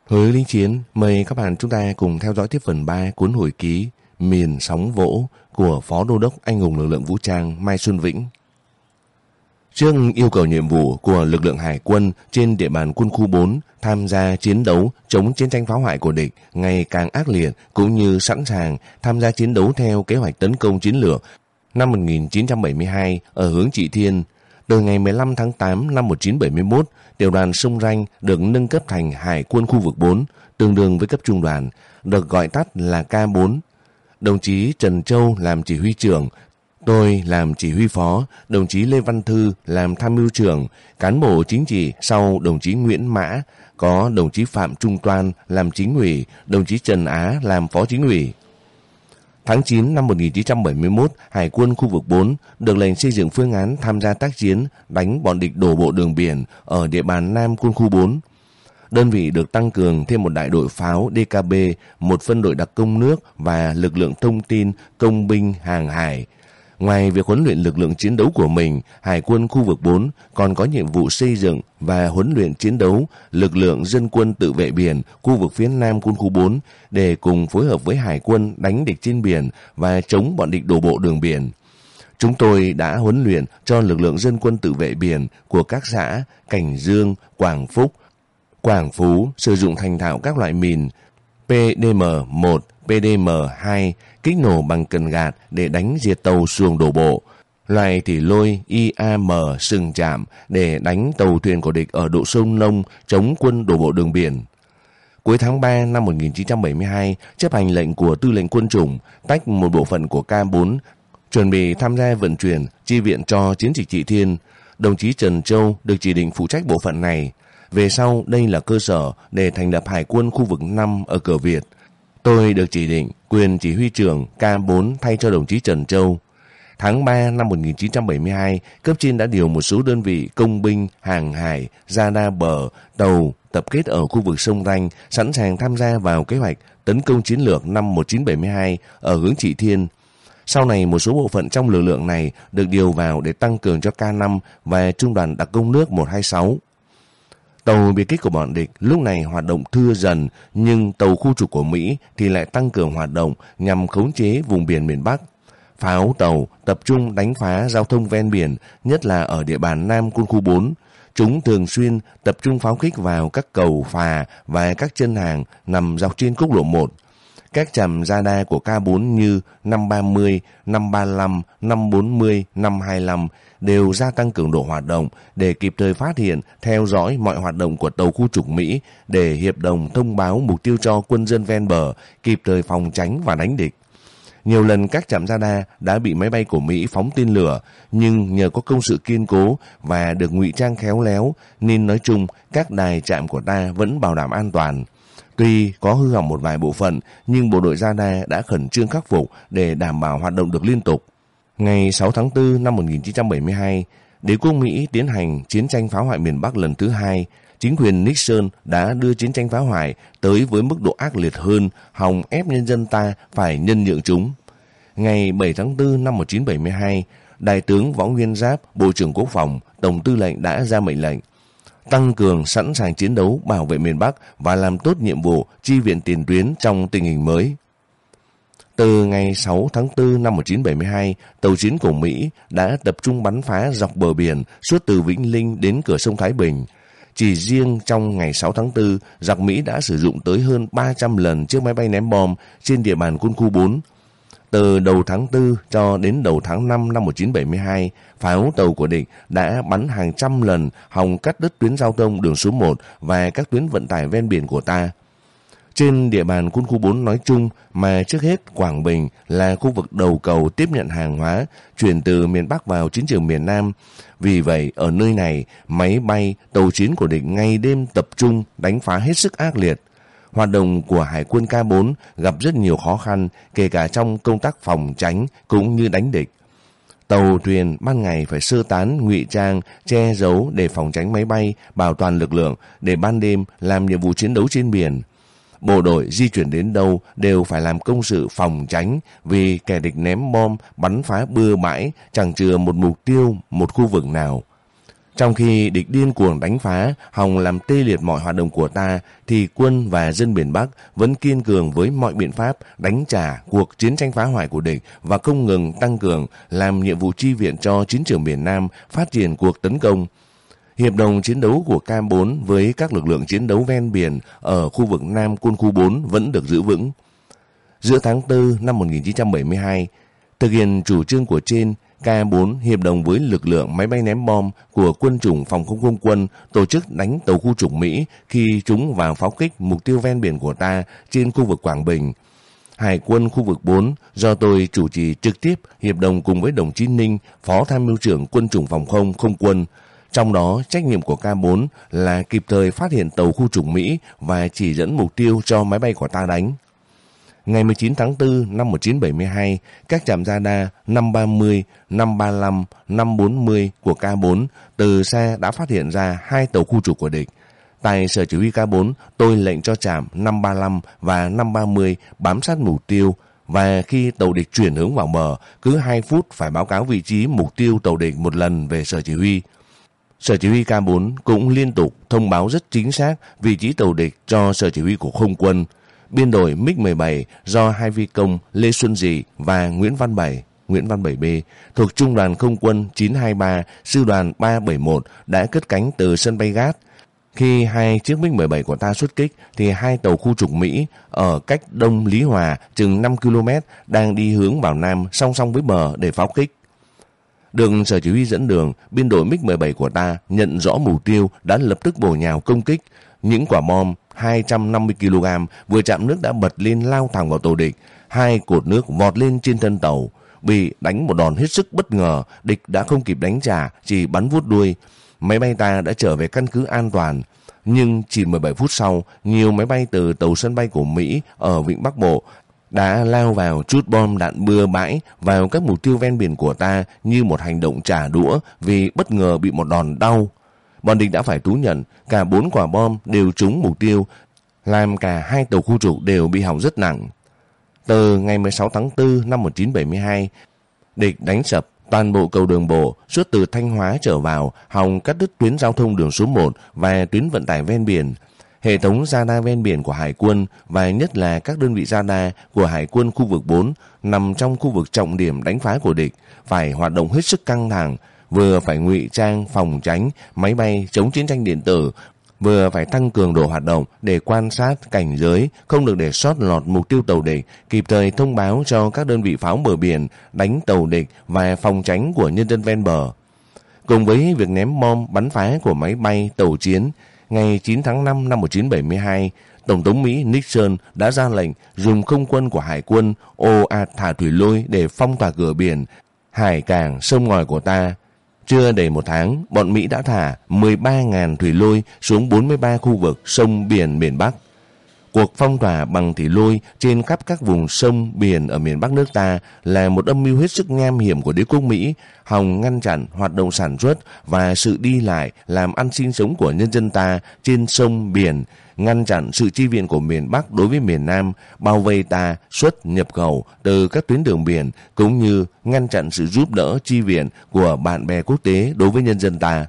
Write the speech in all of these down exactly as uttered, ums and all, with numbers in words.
Hới lính chiến, mời các bạn chúng ta cùng theo dõi tiếp phần ba cuốn hồi ký Miền Sóng Vỗ của Phó Đô đốc Anh hùng lực lượng vũ trang Mai Xuân Vĩnh. Trước yêu cầu nhiệm vụ của lực lượng hải quân trên địa bàn quân khu bốn tham gia chiến đấu chống chiến tranh phá hoại của địch ngày càng ác liệt, cũng như sẵn sàng tham gia chiến đấu theo kế hoạch tấn công chiến lược năm một nghìn chín trăm bảy mươi hai ở hướng Trị Thiên, từ ngày mười lăm tháng tám năm một nghìn chín trăm bảy mươi mốt, tiểu đoàn Sông Ranh được nâng cấp thành Hải quân khu vực bốn, tương đương với cấp trung đoàn, được gọi tắt là K bốn. Đồng chí Trần Châu làm chỉ huy trưởng, tôi làm chỉ huy phó, đồng chí Lê Văn Thư làm tham mưu trưởng, cán bộ chính trị sau đồng chí Nguyễn Mã, có đồng chí Phạm Trung Toan làm chính ủy, đồng chí Trần Á làm phó chính ủy. Tháng chín năm một nghìn chín trăm bảy mươi mốt, Hải quân khu vực bốn được lệnh xây dựng phương án tham gia tác chiến đánh bọn địch đổ bộ đường biển ở địa bàn Nam quân khu bốn. Đơn vị được tăng cường thêm một đại đội pháo D K B, một phân đội đặc công nước và lực lượng thông tin công binh hàng hải. Ngoài việc huấn luyện lực lượng chiến đấu của mình, Hải quân khu vực bốn còn có nhiệm vụ xây dựng và huấn luyện chiến đấu lực lượng dân quân tự vệ biển khu vực phía Nam quân khu bốn để cùng phối hợp với Hải quân đánh địch trên biển và chống bọn địch đổ bộ đường biển. Chúng tôi đã huấn luyện cho lực lượng dân quân tự vệ biển của các xã Cảnh Dương, Quảng Phúc, Quảng Phú sử dụng thành thạo các loại mìn P D M một, P D M hai, kích nổ bằng cần gạt để đánh diệt tàu xuồng đổ bộ, loại thủy lôi I A M sừng chạm để đánh tàu thuyền của địch ở độ sâu nông chống quân đổ bộ đường biển. Cuối tháng ba năm một nghìn chín trăm bảy mươi hai, chấp hành lệnh của Tư lệnh Quân chủng, tách một bộ phận của K bốn, chuẩn bị tham gia vận chuyển, chi viện cho chiến dịch Trị Thiên. Đồng chí Trần Châu được chỉ định phụ trách bộ phận này. Về sau, đây là cơ sở để thành lập Hải quân khu vực năm ở cửa Việt. Tôi được chỉ định quyền chỉ huy trưởng K bốn thay cho đồng chí Trần Châu. Tháng ba năm một nghìn chín trăm bảy mươi hai, cấp trên đã điều một số đơn vị công binh, hàng hải, ra đa bờ, tàu tập kết ở khu vực Sông Ranh, sẵn sàng tham gia vào kế hoạch tấn công chiến lược năm một nghìn chín trăm bảy mươi hai ở hướng Trị Thiên. Sau này, một số bộ phận trong lực lượng này được điều vào để tăng cường cho K năm và Trung đoàn đặc công nước một hai sáu. Tàu biệt kích của bọn địch lúc này hoạt động thưa dần, nhưng tàu khu trục của Mỹ thì lại tăng cường hoạt động nhằm khống chế vùng biển miền Bắc. Pháo tàu tập trung đánh phá giao thông ven biển, nhất là ở địa bàn Nam quân khu bốn. Chúng thường xuyên tập trung pháo kích vào các cầu phà và các chân hàng nằm dọc trên quốc lộ một. Các trạm radar của K bốn như năm ba mươi, năm ba lăm, năm bốn mươi, năm hai lăm đều gia tăng cường độ hoạt động để kịp thời phát hiện, theo dõi mọi hoạt động của tàu khu trục Mỹ để hiệp đồng thông báo mục tiêu cho quân dân ven bờ, kịp thời phòng tránh và đánh địch. Nhiều lần các trạm radar đã bị máy bay của Mỹ phóng tên lửa, nhưng nhờ có công sự kiên cố và được ngụy trang khéo léo nên nói chung các đài trạm của ta vẫn bảo đảm an toàn. Tuy có hư hỏng một vài bộ phận, nhưng bộ đội radar đã khẩn trương khắc phục để đảm bảo hoạt động được liên tục. Ngày sáu tháng tư năm một nghìn chín trăm bảy mươi hai, đế quốc Mỹ tiến hành chiến tranh phá hoại miền Bắc lần thứ hai. Chính quyền Nixon đã đưa chiến tranh phá hoại tới với mức độ ác liệt hơn, hòng ép nhân dân ta phải nhân nhượng chúng. Ngày bảy tháng tư năm một nghìn chín trăm bảy mươi hai, Đại tướng Võ Nguyên Giáp, Bộ trưởng Quốc phòng, Tổng tư lệnh đã ra mệnh lệnh tăng cường sẵn sàng chiến đấu bảo vệ miền Bắc và làm tốt nhiệm vụ chi viện tiền tuyến trong tình hình mới. Từ ngày sáu tháng tư năm một nghìn chín trăm bảy mươi hai, tàu chiến của Mỹ đã tập trung bắn phá dọc bờ biển suốt từ Vĩnh Linh đến cửa sông Thái Bình. Chỉ riêng trong ngày sáu tháng tư, giặc Mỹ đã sử dụng tới hơn ba trăm lần chiếc máy bay ném bom trên địa bàn quân khu bốn. Từ đầu tháng tư cho đến đầu tháng năm năm một nghìn chín trăm bảy mươi hai, pháo tàu của địch đã bắn hàng trăm lần hòng cắt đứt tuyến giao thông đường số một và các tuyến vận tải ven biển của ta. Trên địa bàn quân khu bốn nói chung, mà trước hết Quảng Bình là khu vực đầu cầu tiếp nhận hàng hóa chuyển từ miền Bắc vào chiến trường miền Nam. Vì vậy, ở nơi này, máy bay, tàu chiến của địch ngày đêm tập trung đánh phá hết sức ác liệt. Hoạt động của Hải quân K bốn gặp rất nhiều khó khăn, kể cả trong công tác phòng tránh cũng như đánh địch. Tàu thuyền ban ngày phải sơ tán, ngụy trang, che giấu để phòng tránh máy bay, bảo toàn lực lượng, để ban đêm làm nhiệm vụ chiến đấu trên biển. Bộ đội di chuyển đến đâu đều phải làm công sự phòng tránh vì kẻ địch ném bom, bắn phá bừa bãi, chẳng chừa một mục tiêu, một khu vực nào. Trong khi địch điên cuồng đánh phá, hòng làm tê liệt mọi hoạt động của ta, thì quân và dân miền Bắc vẫn kiên cường với mọi biện pháp đánh trả cuộc chiến tranh phá hoại của địch và không ngừng tăng cường làm nhiệm vụ chi viện cho chiến trường miền Nam phát triển cuộc tấn công. Hiệp đồng chiến đấu của K bốn với các lực lượng chiến đấu ven biển ở khu vực Nam Quân khu bốn vẫn được giữ vững. Giữa tháng tư năm một nghìn chín trăm bảy mươi hai, thực hiện chủ trương của trên, K bốn hiệp đồng với lực lượng máy bay ném bom của quân chủng phòng không không quân tổ chức đánh tàu khu trục Mỹ khi chúng vào pháo kích mục tiêu ven biển của ta trên khu vực Quảng Bình. Hải quân khu vực bốn do tôi chủ trì trực tiếp hiệp đồng cùng với đồng chí Ninh, Phó Tham mưu trưởng quân chủng phòng không không quân. Trong đó, trách nhiệm của K bốn là kịp thời phát hiện tàu khu trục Mỹ và chỉ dẫn mục tiêu cho máy bay của ta đánh. Ngày mười chín tháng tư năm một nghìn chín trăm bảy mươi hai, các trạm radar năm ba mươi, năm ba lăm, năm bốn mươi của K bốn từ xa đã phát hiện ra hai tàu khu trục của địch. Tại sở chỉ huy K bốn, tôi lệnh cho trạm năm ba lăm và năm ba mươi bám sát mục tiêu, và khi tàu địch chuyển hướng vào bờ, cứ hai phút phải báo cáo vị trí mục tiêu tàu địch một lần về sở chỉ huy. Sở chỉ huy K bốn cũng liên tục thông báo rất chính xác vị trí tàu địch cho sở chỉ huy của không quân. Biên đội MiG mười bảy do hai phi công Lê Xuân Dị và Nguyễn Văn Bảy, Nguyễn Văn bảy B thuộc Trung đoàn Không quân chín hai ba, Sư đoàn ba bảy mốt đã cất cánh từ sân bay Gát. Khi hai chiếc MiG mười bảy của ta xuất kích thì hai tàu khu trục Mỹ ở cách đông Lý Hòa chừng năm ki lô mét đang đi hướng vào Nam song song với bờ để pháo kích. Được sở chỉ huy dẫn đường, biên đội MiG mười bảy của ta nhận rõ mục tiêu đã lập tức bổ nhào công kích. Những quả bom hai trăm năm mươi ki lô gam vừa chạm nước đã bật lên lao thẳng vào tàu địch. Hai cột nước vọt lên trên thân tàu. Bị đánh một đòn hết sức bất ngờ, địch đã không kịp đánh trả, chỉ bắn vuốt đuôi. Máy bay ta đã trở về căn cứ an toàn. Nhưng chỉ mười bảy phút sau, nhiều máy bay từ tàu sân bay của Mỹ ở Vịnh Bắc Bộ đã lao vào trút bom đạn bừa bãi vào các mục tiêu ven biển của ta như một hành động trả đũa vì bất ngờ bị một đòn đau. Bọn địch đã phải thú nhận cả bốn quả bom đều trúng mục tiêu, làm cả hai tàu khu trục đều bị hỏng rất nặng. Từ ngày mười sáu tháng tư năm một nghìn chín trăm bảy mươi hai, địch đánh sập toàn bộ cầu đường bộ suốt từ Thanh Hóa trở vào, hòng cắt đứt tuyến giao thông đường số một và tuyến vận tải ven biển. Hệ thống radar ven biển của Hải quân và nhất là các đơn vị radar của Hải quân khu vực bốn nằm trong khu vực trọng điểm đánh phá của địch phải hoạt động hết sức căng thẳng, vừa phải ngụy trang phòng tránh máy bay chống chiến tranh điện tử, vừa phải tăng cường độ hoạt động để quan sát cảnh giới, không được để sót lọt mục tiêu tàu địch, kịp thời thông báo cho các đơn vị pháo bờ biển đánh tàu địch và phòng tránh của nhân dân ven bờ. Cùng với việc ném bom bắn phá của máy bay tàu chiến, ngày chín tháng năm năm một nghìn chín trăm bảy mươi hai, Tổng thống Mỹ Nixon đã ra lệnh dùng không quân của Hải quân ồ ạt thả thủy lôi để phong tỏa cửa biển, hải cảng, sông ngòi của ta. Chưa đầy một tháng, bọn Mỹ đã thả mười ba nghìn thủy lôi xuống bốn mươi ba khu vực sông biển miền Bắc. Cuộc phong tỏa bằng thủy lôi trên khắp các vùng sông biển ở miền Bắc nước ta là một âm mưu hết sức nham hiểm của đế quốc Mỹ, hòng ngăn chặn hoạt động sản xuất và sự đi lại làm ăn sinh sống của nhân dân ta trên sông biển, ngăn chặn sự chi viện của miền Bắc đối với miền Nam, bao vây ta xuất nhập khẩu từ các tuyến đường biển, cũng như ngăn chặn sự giúp đỡ chi viện của bạn bè quốc tế đối với nhân dân ta.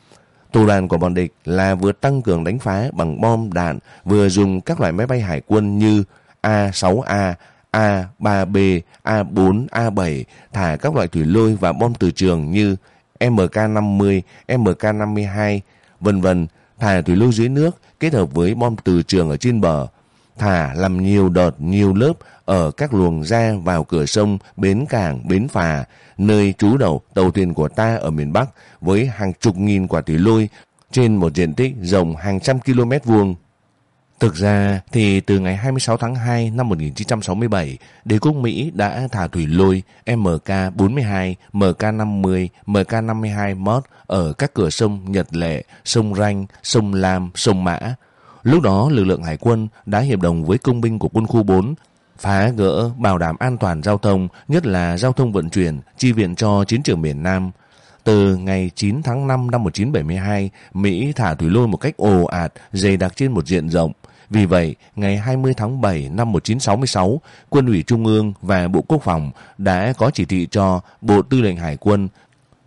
Thủ đoạn của bọn địch là vừa tăng cường đánh phá bằng bom đạn, vừa dùng các loại máy bay hải quân như A sáu A, A ba B, A bốn, A bảy, thả các loại thủy lôi và bom từ trường như M K năm mươi, M K năm mươi hai, vân vân, thả thủy lôi dưới nước kết hợp với bom từ trường ở trên bờ, thả làm nhiều đợt, nhiều lớp ở các luồng ra vào cửa sông, bến cảng, bến phà, nơi trú đậu tàu thuyền của ta ở miền Bắc với hàng chục nghìn quả thủy lôi trên một diện tích rộng hàng trăm km vuông. Thực ra thì từ ngày hai mươi sáu tháng hai năm một nghìn chín trăm sáu mươi bảy, đế quốc Mỹ đã thả thủy lôi M K bốn mươi hai, M K năm mươi, M K năm mươi hai mod ở các cửa sông Nhật Lệ, sông Ranh, sông Lam, sông Mã. Lúc đó lực lượng hải quân đã hiệp đồng với công binh của quân khu bốn phá gỡ, bảo đảm an toàn giao thông, nhất là giao thông vận chuyển, chi viện cho chiến trường miền Nam. Từ ngày chín tháng năm năm một nghìn chín trăm bảy mươi hai, Mỹ thả thủy lôi một cách ồ ạt, dày đặc trên một diện rộng. Vì vậy, ngày hai mươi tháng bảy năm một nghìn chín trăm sáu mươi sáu, Quân ủy Trung ương và Bộ Quốc phòng đã có chỉ thị cho Bộ Tư lệnh Hải quân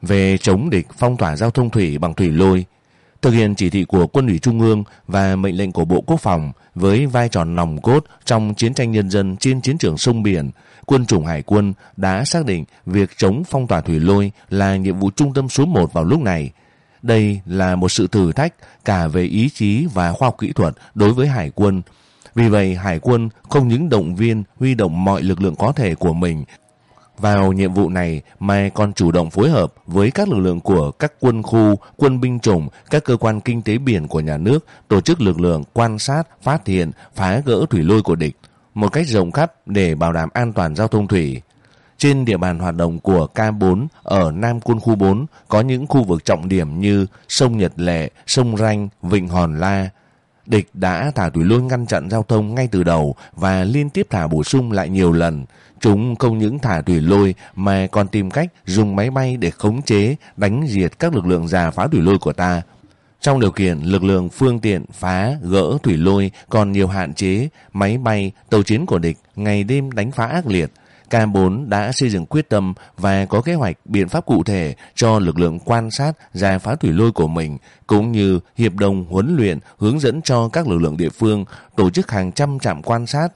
về chống địch phong tỏa giao thông thủy bằng thủy lôi. Thực hiện chỉ thị của Quân ủy Trung ương và mệnh lệnh của Bộ Quốc phòng với vai trò nòng cốt trong chiến tranh nhân dân trên chiến trường sông biển, Quân chủng Hải quân đã xác định việc chống phong tỏa thủy lôi là nhiệm vụ trung tâm số một vào lúc này. Đây là một sự thử thách cả về ý chí và khoa học kỹ thuật đối với Hải quân. Vì vậy, Hải quân không những động viên, huy động mọi lực lượng có thể của mình vào nhiệm vụ này mà còn chủ động phối hợp với các lực lượng của các quân khu, quân binh chủng, các cơ quan kinh tế biển của nhà nước, tổ chức lực lượng quan sát, phát hiện, phá gỡ thủy lôi của địch một cách rộng khắp để bảo đảm an toàn giao thông thủy. Trên địa bàn hoạt động của K bốn ở Nam Quân khu bốn có những khu vực trọng điểm như sông Nhật Lệ, sông Ranh, vịnh Hòn La. Địch đã thả thủy lôi ngăn chặn giao thông ngay từ đầu và liên tiếp thả bổ sung lại nhiều lần. Chúng không những thả thủy lôi mà còn tìm cách dùng máy bay để khống chế, đánh diệt các lực lượng rà phá thủy lôi của ta. Trong điều kiện lực lượng phương tiện phá, gỡ thủy lôi còn nhiều hạn chế, máy bay, tàu chiến của địch ngày đêm đánh phá ác liệt, K bốn đã xây dựng quyết tâm và có kế hoạch biện pháp cụ thể cho lực lượng quan sát rà phá thủy lôi của mình, cũng như hiệp đồng huấn luyện hướng dẫn cho các lực lượng địa phương tổ chức hàng trăm trạm quan sát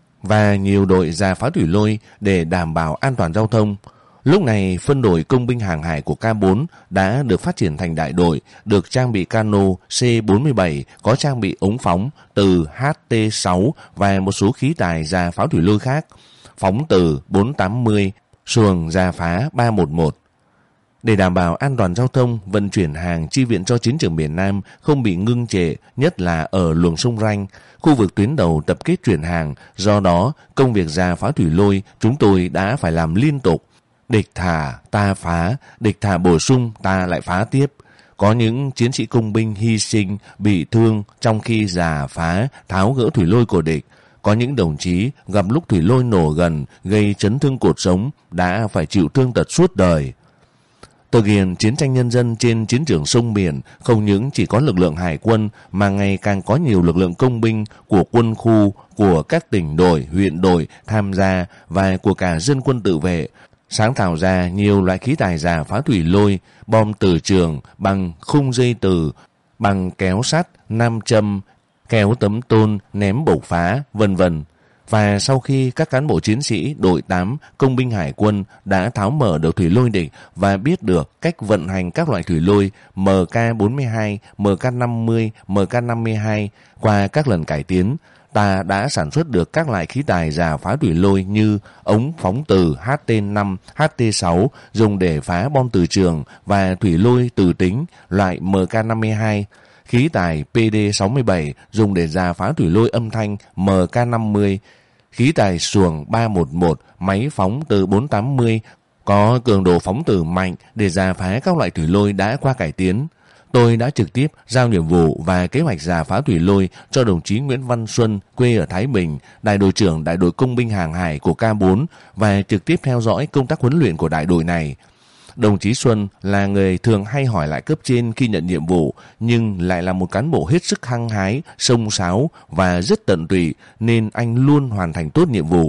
và nhiều đội rà phá thủy lôi để đảm bảo an toàn giao thông. Lúc này, phân đội công binh hàng hải của K bốn đã được phát triển thành đại đội, được trang bị cano C bốn mươi bảy, có trang bị ống phóng từ H T sáu và một số khí tài rà phá thủy lôi khác, phóng từ bốn tám mươi, xuồng rà phá ba một một. Để đảm bảo an toàn giao thông, vận chuyển hàng chi viện cho chiến trường miền Nam không bị ngưng trệ, nhất là ở luồng sông Ranh, khu vực tuyến đầu tập kết chuyển hàng. Do đó, công việc rà phá thủy lôi chúng tôi đã phải làm liên tục. Địch thả, ta phá, địch thả bổ sung, ta lại phá tiếp. Có những chiến sĩ công binh hy sinh, bị thương trong khi rà phá, tháo gỡ thủy lôi của địch. Có những đồng chí gặp lúc thủy lôi nổ gần, gây chấn thương cột sống, đã phải chịu thương tật suốt đời. Thực hiện chiến tranh nhân dân trên chiến trường sông biển không những chỉ có lực lượng hải quân mà ngày càng có nhiều lực lượng công binh của quân khu, của các tỉnh đội, huyện đội tham gia và của cả dân quân tự vệ, sáng tạo ra nhiều loại khí tài rà phá thủy lôi, bom từ trường bằng khung dây từ, bằng kéo sắt, nam châm, kéo tấm tôn, ném bộc phá, vân vân. Và sau khi các cán bộ chiến sĩ đội tám công binh hải quân đã tháo mở đầu thủy lôi địch và biết được cách vận hành các loại thủy lôi M K bốn mươi hai, M K năm mươi, M K năm mươi hai qua các lần cải tiến, ta đã sản xuất được các loại khí tài rà phá thủy lôi như ống phóng từ H T năm, H T sáu dùng để phá bom từ trường và thủy lôi từ tính loại M K năm mươi hai, khí tài P D sáu mươi bảy dùng để rà phá thủy lôi âm thanh M K năm mươi, khí tài xuồng ba một một, máy phóng từ bốn tám mươi có cường độ phóng từ mạnh để rà phá các loại thủy lôi đã qua cải tiến. Tôi đã trực tiếp giao nhiệm vụ và kế hoạch rà phá thủy lôi cho đồng chí Nguyễn Văn Xuân, quê ở Thái Bình, đại đội trưởng đại đội công binh hàng hải của K bốn và trực tiếp theo dõi công tác huấn luyện của đại đội này. Đồng chí Xuân là người thường hay hỏi lại cấp trên khi nhận nhiệm vụ, nhưng lại là một cán bộ hết sức hăng hái, xông xáo và rất tận tụy nên anh luôn hoàn thành tốt nhiệm vụ.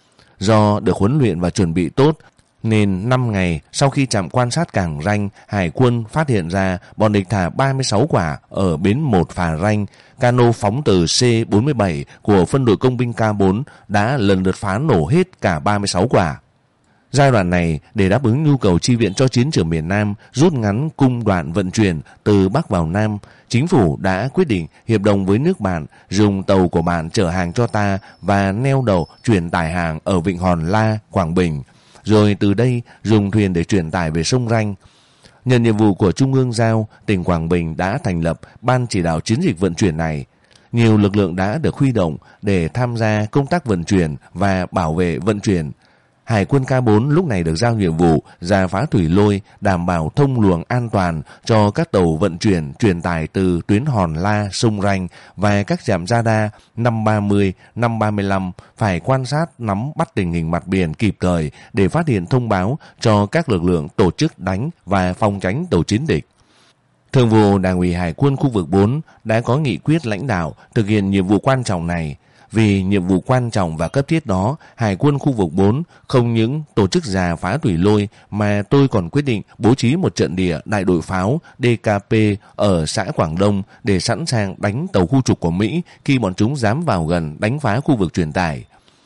Do được huấn luyện và chuẩn bị tốt, nên năm ngày sau khi trạm quan sát cảng Ranh, Hải quân phát hiện ra bọn địch thả ba mươi sáu quả ở bến một phà Ranh, cano phóng từ C bốn mươi bảy của phân đội công binh K bốn đã lần lượt phá nổ hết cả ba mươi sáu quả. Giai đoạn này, để đáp ứng nhu cầu chi viện cho chiến trường miền Nam, rút ngắn cung đoạn vận chuyển từ Bắc vào Nam, chính phủ đã quyết định hiệp đồng với nước bạn dùng tàu của bạn chở hàng cho ta và neo đậu chuyển tải hàng ở vịnh Hòn La, Quảng Bình, rồi từ đây dùng thuyền để chuyển tải về sông Ranh. Nhận nhiệm vụ của Trung ương giao, tỉnh Quảng Bình đã thành lập ban chỉ đạo chiến dịch vận chuyển này. Nhiều lực lượng đã được huy động để tham gia công tác vận chuyển và bảo vệ vận chuyển. Hải quân K bốn lúc này được giao nhiệm vụ rà phá thủy lôi, đảm bảo thông luồng an toàn cho các tàu vận chuyển truyền tải từ tuyến Hòn La, sông Ranh và các trạm radar năm ba mươi, năm ba mươi lăm phải quan sát nắm bắt tình hình mặt biển kịp thời để phát hiện thông báo cho các lực lượng tổ chức đánh và phòng tránh tàu chiến địch. Thường vụ Đảng ủy Hải quân khu vực bốn đã có nghị quyết lãnh đạo thực hiện nhiệm vụ quan trọng này. Vì nhiệm vụ quan trọng và cấp thiết đó, Hải quân khu vực bốn không những tổ chức rà phá thủy lôi mà tôi còn quyết định bố trí một trận địa đại đội pháo đê ca pê ở xã Quảng Đông để sẵn sàng đánh tàu khu trục của Mỹ khi bọn chúng dám vào gần đánh phá khu vực truyền tải.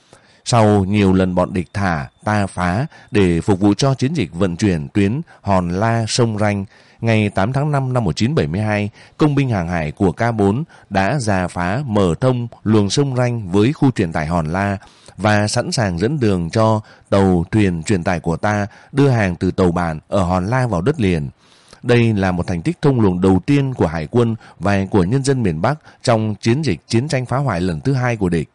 Sau nhiều lần bọn địch thả, ta phá để phục vụ cho chiến dịch vận chuyển tuyến Hòn La Sông Ranh, ngày tám tháng năm năm một nghìn chín trăm bảy mươi hai, công binh hàng hải của K bốn đã rà phá mở thông luồng sông Ranh với khu truyền tải Hòn La và sẵn sàng dẫn đường cho tàu thuyền truyền tải của ta đưa hàng từ tàu bản ở Hòn La vào đất liền. Đây là một thành tích thông luồng đầu tiên của Hải quân và của nhân dân miền Bắc trong chiến dịch chiến tranh phá hoại lần thứ hai của địch.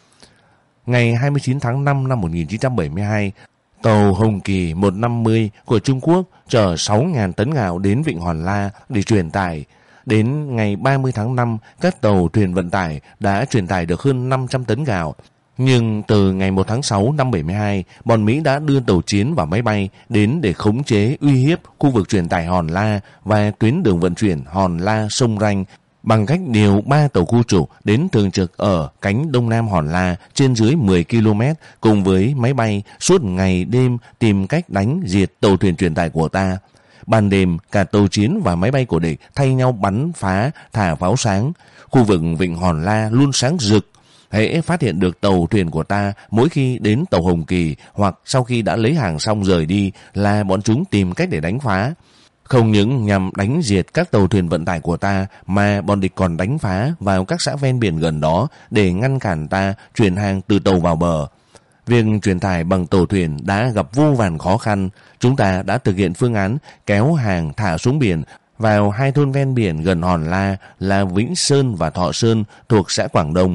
Ngày hai mươi chín tháng năm năm một nghìn chín trăm bảy mươi hai, tàu Hồng Kỳ một trăm năm mươi của Trung Quốc chở sáu nghìn tấn gạo đến vịnh Hòn La để truyền tải. Đến ngày ba mươi tháng năm, các tàu thuyền vận tải đã truyền tải được hơn năm trăm tấn gạo. Nhưng từ ngày một tháng sáu năm bảy mươi hai, bọn Mỹ đã đưa tàu chiến và máy bay đến để khống chế uy hiếp khu vực truyền tải Hòn La và tuyến đường vận chuyển Hòn La Sông Ranh bằng cách điều ba tàu khu trục đến thường trực ở cánh đông nam Hòn La trên dưới mười ki lô mét cùng với máy bay suốt ngày đêm tìm cách đánh diệt tàu thuyền truyền tải của ta. Ban đêm, cả tàu chiến và máy bay của địch thay nhau bắn phá, thả pháo sáng. Khu vực vịnh Hòn La luôn sáng rực. Hễ phát hiện được tàu thuyền của ta mỗi khi đến tàu Hồng Kỳ hoặc sau khi đã lấy hàng xong rời đi là bọn chúng tìm cách để đánh phá. Không những nhằm đánh diệt các tàu thuyền vận tải của ta mà bọn địch còn đánh phá vào các xã ven biển gần đó để ngăn cản ta chuyển hàng từ tàu vào bờ. Việc truyền tải bằng tàu thuyền đã gặp vô vàn khó khăn. Chúng ta đã thực hiện phương án kéo hàng thả xuống biển vào hai thôn ven biển gần Hòn La là Vĩnh Sơn và Thọ Sơn thuộc xã Quảng Đông.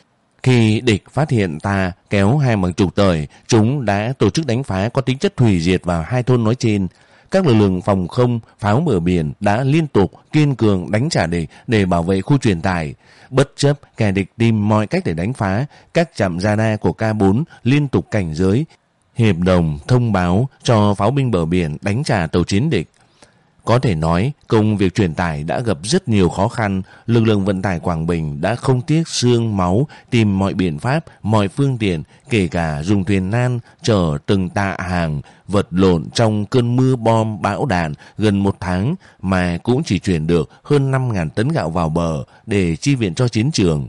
Khi địch phát hiện ta kéo hàng bằng trục tời, chúng đã tổ chức đánh phá có tính chất hủy diệt vào hai thôn nói trên. Các lực lượng phòng không, pháo bờ biển đã liên tục kiên cường đánh trả địch để bảo vệ khu truyền tải. Bất chấp kẻ địch tìm mọi cách để đánh phá, các trạm radar của K bốn liên tục cảnh giới, hiệp đồng thông báo cho pháo binh bờ biển đánh trả tàu chiến địch. Có thể nói, công việc truyền tải đã gặp rất nhiều khó khăn. Lực lượng vận tải Quảng Bình đã không tiếc xương máu tìm mọi biện pháp, mọi phương tiện, kể cả dùng thuyền nan chở từng tạ hàng, vật lộn trong cơn mưa bom bão đạn gần một tháng mà cũng chỉ chuyển được hơn năm nghìn tấn gạo vào bờ để chi viện cho chiến trường.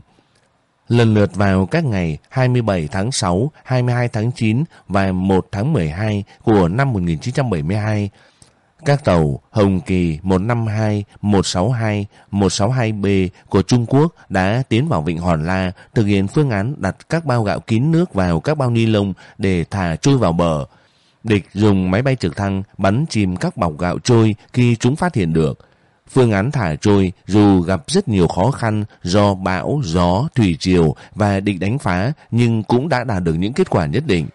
Lần lượt vào các ngày hai mươi bảy tháng sáu, hai mươi hai tháng chín và một tháng mười hai của năm một nghìn chín trăm bảy mươi hai, các tàu Hồng Kỳ một năm hai, một sáu hai, một sáu hai B của Trung Quốc đã tiến vào vịnh Hòn La thực hiện phương án đặt các bao gạo kín nước vào các bao ni lông để thả trôi vào bờ. Địch dùng máy bay trực thăng bắn chìm các bọc gạo trôi khi chúng phát hiện được. Phương án thả trôi dù gặp rất nhiều khó khăn do bão, gió, thủy triều và địch đánh phá nhưng cũng đã đạt được những kết quả nhất định.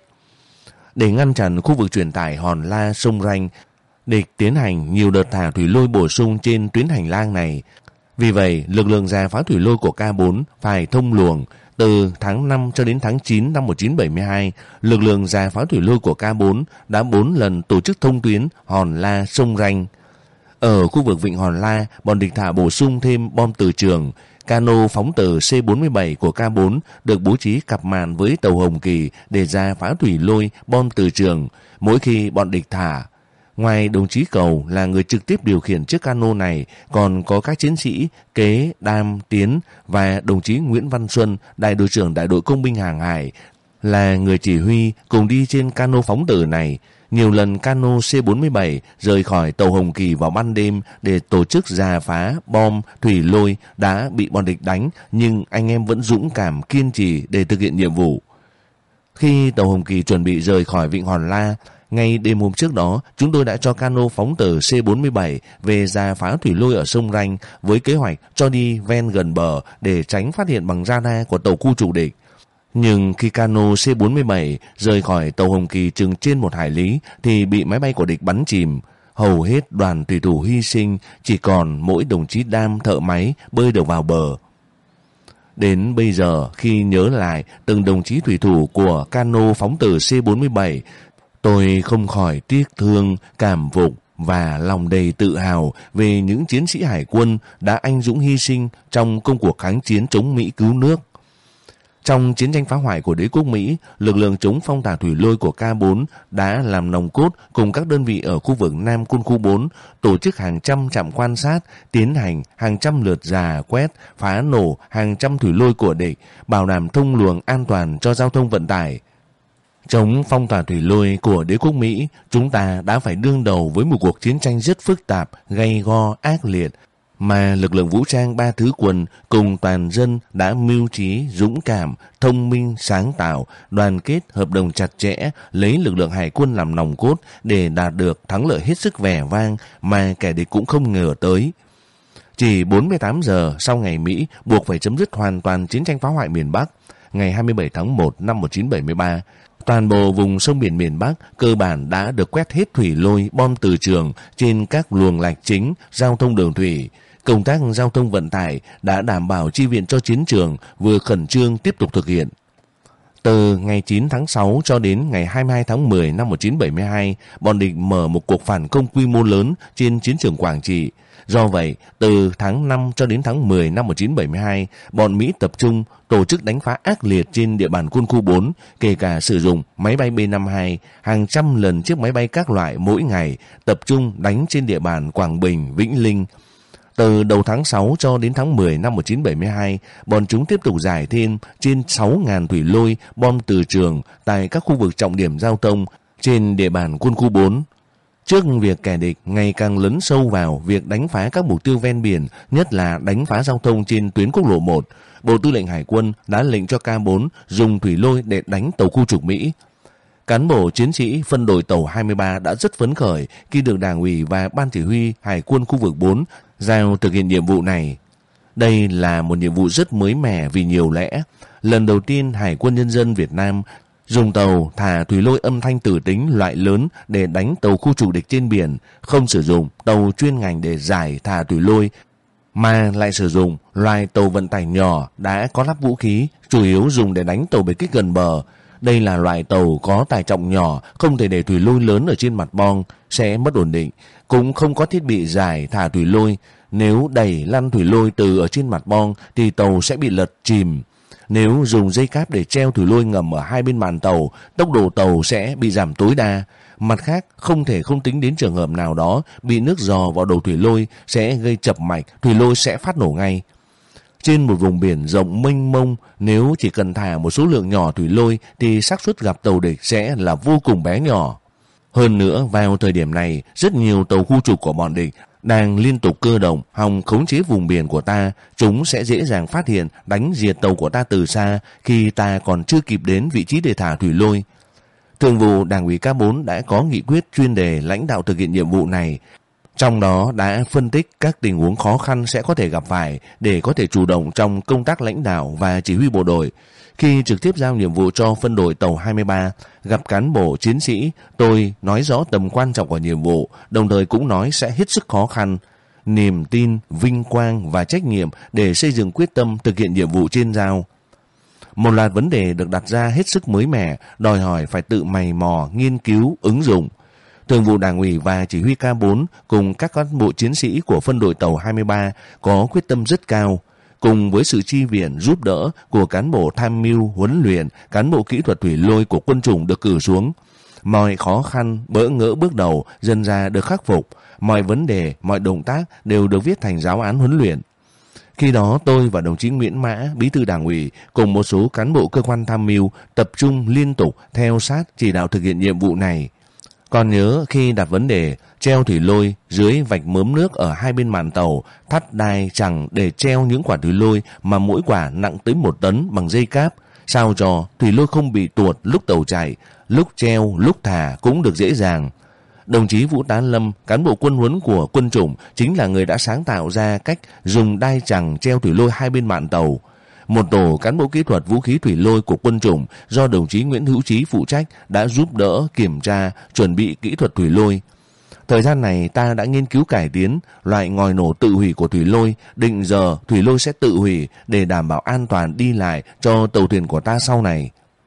Để ngăn chặn khu vực truyền tải Hòn La Sông Ranh, địch tiến hành nhiều đợt thả thủy lôi bổ sung trên tuyến hành lang này. Vì vậy, lực lượng rà phá thủy lôi của K bốn phải thông luồng. Từ tháng năm cho đến tháng chín năm một nghìn chín trăm bảy mươi hai, lực lượng rà phá thủy lôi của K bốn đã bốn lần tổ chức thông tuyến Hòn La Sông Ranh. Ở khu vực vịnh Hòn La, bọn địch thả bổ sung thêm bom từ trường. Cano phóng từ C bốn mươi bảy của K bốn được bố trí cặp màn với tàu Hồng Kỳ để rà phá thủy lôi bom từ trường mỗi khi bọn địch thả. Ngoài đồng chí Cầu là người trực tiếp điều khiển chiếc cano này, còn có các chiến sĩ Kế, Đam, Tiến và đồng chí Nguyễn Văn Xuân, đại đội trưởng đại đội công binh hàng hải, là người chỉ huy cùng đi trên cano phóng tử này. Nhiều lần cano C bốn mươi bảy rời khỏi tàu Hồng Kỳ vào ban đêm để tổ chức rà phá bom thủy lôi đã bị bọn địch đánh, nhưng anh em vẫn dũng cảm kiên trì để thực hiện nhiệm vụ. Khi tàu Hồng Kỳ chuẩn bị rời khỏi vịnh Hòn La, ngay đêm hôm trước đó, chúng tôi đã cho cano phóng tử C bốn mươi bảy về rà phá thủy lôi ở sông Ranh với kế hoạch cho đi ven gần bờ để tránh phát hiện bằng radar của tàu khu trục địch. Nhưng khi cano C bốn mươi bảy rời khỏi tàu Hồng Kỳ chừng trên một hải lý thì bị máy bay của địch bắn chìm. Hầu hết đoàn thủy thủ hy sinh, chỉ còn mỗi đồng chí Đam thợ máy bơi được vào bờ. Đến bây giờ, khi nhớ lại từng đồng chí thủy thủ của cano phóng tử C bốn mươi bảy, tôi không khỏi tiếc thương, cảm phục và lòng đầy tự hào về những chiến sĩ hải quân đã anh dũng hy sinh trong công cuộc kháng chiến chống Mỹ cứu nước. Trong chiến tranh phá hoại của đế quốc Mỹ, lực lượng chống phong tỏa thủy lôi của K bốn đã làm nòng cốt cùng các đơn vị ở khu vực Nam Quân khu bốn, tổ chức hàng trăm trạm quan sát, tiến hành hàng trăm lượt rà quét, phá nổ hàng trăm thủy lôi của địch, bảo đảm thông luồng an toàn cho giao thông vận tải. Chống phong tỏa thủy lôi của đế quốc Mỹ, chúng ta đã phải đương đầu với một cuộc chiến tranh rất phức tạp, gay go, ác liệt, mà lực lượng vũ trang ba thứ quân cùng toàn dân đã mưu trí, dũng cảm, thông minh, sáng tạo, đoàn kết, hợp đồng chặt chẽ, lấy lực lượng hải quân làm nòng cốt để đạt được thắng lợi hết sức vẻ vang mà kẻ địch cũng không ngờ tới. Chỉ bốn mươi tám giờ sau ngày Mỹ buộc phải chấm dứt hoàn toàn chiến tranh phá hoại miền Bắc, ngày hai mươi bảy tháng một năm một nghìn chín trăm bảy mươi ba, toàn bộ vùng sông biển miền Bắc cơ bản đã được quét hết thủy lôi, bom từ trường trên các luồng lạch chính, giao thông đường thủy. Công tác giao thông vận tải đã đảm bảo chi viện cho chiến trường vừa khẩn trương tiếp tục thực hiện. Từ ngày chín tháng sáu cho đến ngày hai mươi hai tháng mười năm một nghìn chín trăm bảy mươi hai, bọn địch mở một cuộc phản công quy mô lớn trên chiến trường Quảng Trị. Do vậy, từ tháng năm cho đến tháng mười năm một nghìn chín trăm bảy mươi hai, bọn Mỹ tập trung tổ chức đánh phá ác liệt trên địa bàn quân khu bốn, kể cả sử dụng máy bay B năm mươi hai, hàng trăm lần chiếc máy bay các loại mỗi ngày, tập trung đánh trên địa bàn Quảng Bình, Vĩnh Linh. Từ đầu tháng sáu cho đến tháng mười năm một nghìn chín trăm bảy mươi hai, bọn chúng tiếp tục giải thêm trên sáu nghìn thủy lôi, bom từ trường tại các khu vực trọng điểm giao thông trên địa bàn quân khu bốn. Trước việc kẻ địch ngày càng lấn sâu vào việc đánh phá các mục tiêu ven biển, nhất là đánh phá giao thông trên tuyến quốc lộ một, Bộ Tư lệnh Hải quân đã lệnh cho K bốn dùng thủy lôi để đánh tàu khu trục Mỹ. Cán bộ chiến sĩ phân đội tàu hai mươi ba đã rất phấn khởi khi được Đảng ủy và Ban Chỉ huy Hải quân khu vực bốn giao thực hiện nhiệm vụ này. Đây là một nhiệm vụ rất mới mẻ vì nhiều lẽ. Lần đầu tiên Hải quân Nhân dân Việt Nam dùng tàu thả thủy lôi âm thanh tử tính loại lớn để đánh tàu khu trục địch trên biển, không sử dụng tàu chuyên ngành để giải thả thủy lôi, mà lại sử dụng loài tàu vận tải nhỏ đã có lắp vũ khí, chủ yếu dùng để đánh tàu biệt kích gần bờ. Đây là loại tàu có tải trọng nhỏ, không thể để thủy lôi lớn ở trên mặt bong, sẽ mất ổn định, cũng không có thiết bị giải thả thủy lôi. Nếu đẩy lăn thủy lôi từ ở trên mặt bong thì tàu sẽ bị lật chìm. Nếu dùng dây cáp để treo thủy lôi ngầm ở hai bên màn tàu, tốc độ tàu sẽ bị giảm tối đa. Mặt khác, không thể không tính đến trường hợp nào đó bị nước giò vào đầu thủy lôi sẽ gây chập mạch, thủy lôi sẽ phát nổ ngay. Trên một vùng biển rộng mênh mông, nếu chỉ cần thả một số lượng nhỏ thủy lôi thì xác suất gặp tàu địch sẽ là vô cùng bé nhỏ. Hơn nữa, vào thời điểm này, rất nhiều tàu khu trục của bọn địch đang liên tục cơ động hòng khống chế vùng biển của ta, chúng sẽ dễ dàng phát hiện đánh diệt tàu của ta từ xa khi ta còn chưa kịp đến vị trí để thả thủy lôi. Thường vụ Đảng ủy K bốn đã có nghị quyết chuyên đề lãnh đạo thực hiện nhiệm vụ này, trong đó đã phân tích các tình huống khó khăn sẽ có thể gặp phải để có thể chủ động trong công tác lãnh đạo và chỉ huy bộ đội. Khi trực tiếp giao nhiệm vụ cho phân đội tàu hai mươi ba, gặp cán bộ chiến sĩ, tôi nói rõ tầm quan trọng của nhiệm vụ, đồng thời cũng nói sẽ hết sức khó khăn. Niềm tin, vinh quang và trách nhiệm để xây dựng quyết tâm thực hiện nhiệm vụ trên giao. Một loạt vấn đề được đặt ra hết sức mới mẻ, đòi hỏi phải tự mày mò, nghiên cứu, ứng dụng. Thường vụ Đảng ủy và Chỉ huy K bốn cùng các cán bộ chiến sĩ của phân đội tàu hai mươi ba có quyết tâm rất cao. Cùng với sự chi viện giúp đỡ của cán bộ tham mưu, huấn luyện, cán bộ kỹ thuật thủy lôi của quân chủng được cử xuống, mọi khó khăn, bỡ ngỡ bước đầu dần ra được khắc phục, mọi vấn đề, mọi động tác đều được viết thành giáo án huấn luyện. Khi đó tôi và đồng chí Nguyễn Mã, Bí thư Đảng ủy cùng một số cán bộ cơ quan tham mưu tập trung liên tục theo sát chỉ đạo thực hiện nhiệm vụ này. Còn nhớ khi đặt vấn đề treo thủy lôi dưới vạch mớm nước ở hai bên mạn tàu, thắt đai chẳng để treo những quả thủy lôi mà mỗi quả nặng tới một tấn bằng dây cáp, sao cho thủy lôi không bị tuột lúc tàu chạy, lúc treo lúc thả cũng được dễ dàng. Đồng chí Vũ Tá Lâm, cán bộ quân huấn của quân chủng, chính là người đã sáng tạo ra cách dùng đai chẳng treo thủy lôi hai bên mạn tàu. Một tổ cán bộ kỹ thuật vũ khí thủy lôi của quân chủng do đồng chí Nguyễn Hữu Chí phụ trách đã giúp đỡ kiểm tra, chuẩn bị kỹ thuật thủy lôi. Thời gian này ta đã nghiên cứu cải tiến loại ngòi nổ tự hủy của thủy lôi, định giờ thủy lôi sẽ tự hủy để đảm bảo an toàn đi lại cho tàu thuyền của ta sau này.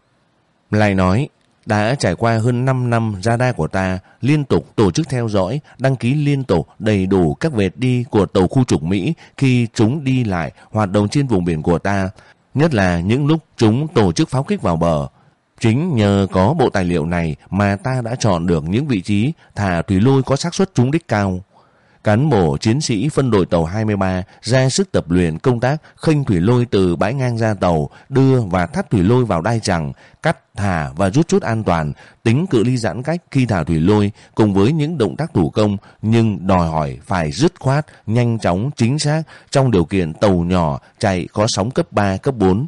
Lại nói, đã trải qua hơn năm năm, radar của ta liên tục tổ chức theo dõi, đăng ký liên tục đầy đủ các vệt đi của tàu khu trục Mỹ khi chúng đi lại hoạt động trên vùng biển của ta, nhất là những lúc chúng tổ chức pháo kích vào bờ. Chính nhờ có bộ tài liệu này mà ta đã chọn được những vị trí thả thủy lôi có xác suất trúng đích cao. Cán bộ chiến sĩ phân đội tàu hai mươi ba ra sức tập luyện công tác khênh thủy lôi từ bãi ngang ra tàu, đưa và thắt thủy lôi vào đai chằng, cắt, thả và rút chốt an toàn, tính cự ly giãn cách khi thả thủy lôi cùng với những động tác thủ công nhưng đòi hỏi phải dứt khoát, nhanh chóng, chính xác trong điều kiện tàu nhỏ chạy có sóng cấp ba, cấp bốn.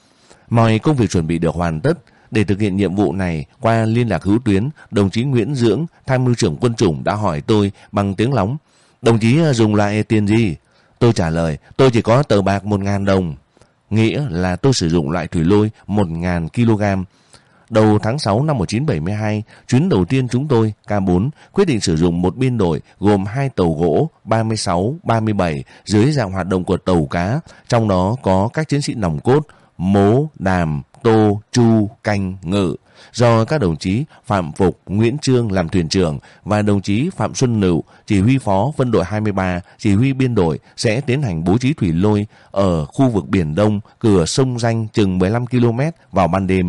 Mọi công việc chuẩn bị được hoàn tất. Để thực hiện nhiệm vụ này, qua liên lạc hữu tuyến, đồng chí Nguyễn Dưỡng, tham mưu trưởng quân chủng đã hỏi tôi bằng tiếng lóng: "Đồng chí dùng loại tiền gì?" Tôi trả lời: "Tôi chỉ có tờ bạc một ngàn đồng." Nghĩa là tôi sử dụng loại thủy lôi một ngàn ki lô gam. Đầu tháng sáu năm một nghìn chín trăm bảy mươi hai, chuyến đầu tiên chúng tôi, K bốn, quyết định sử dụng một biên đội gồm hai tàu gỗ ba mươi sáu, ba mươi bảy dưới dạng hoạt động của tàu cá, trong đó có các chiến sĩ nòng cốt Mố, Đàm, Tô, Chu, Canh, Ngự, do các đồng chí Phạm Phục, Nguyễn Trương làm thuyền trưởng và đồng chí Phạm Xuân Nựu, chỉ huy phó phân đội hai mươi ba, chỉ huy biên đội sẽ tiến hành bố trí thủy lôi ở khu vực Biển Đông, cửa sông Danh chừng mười lăm ki lô mét vào ban đêm.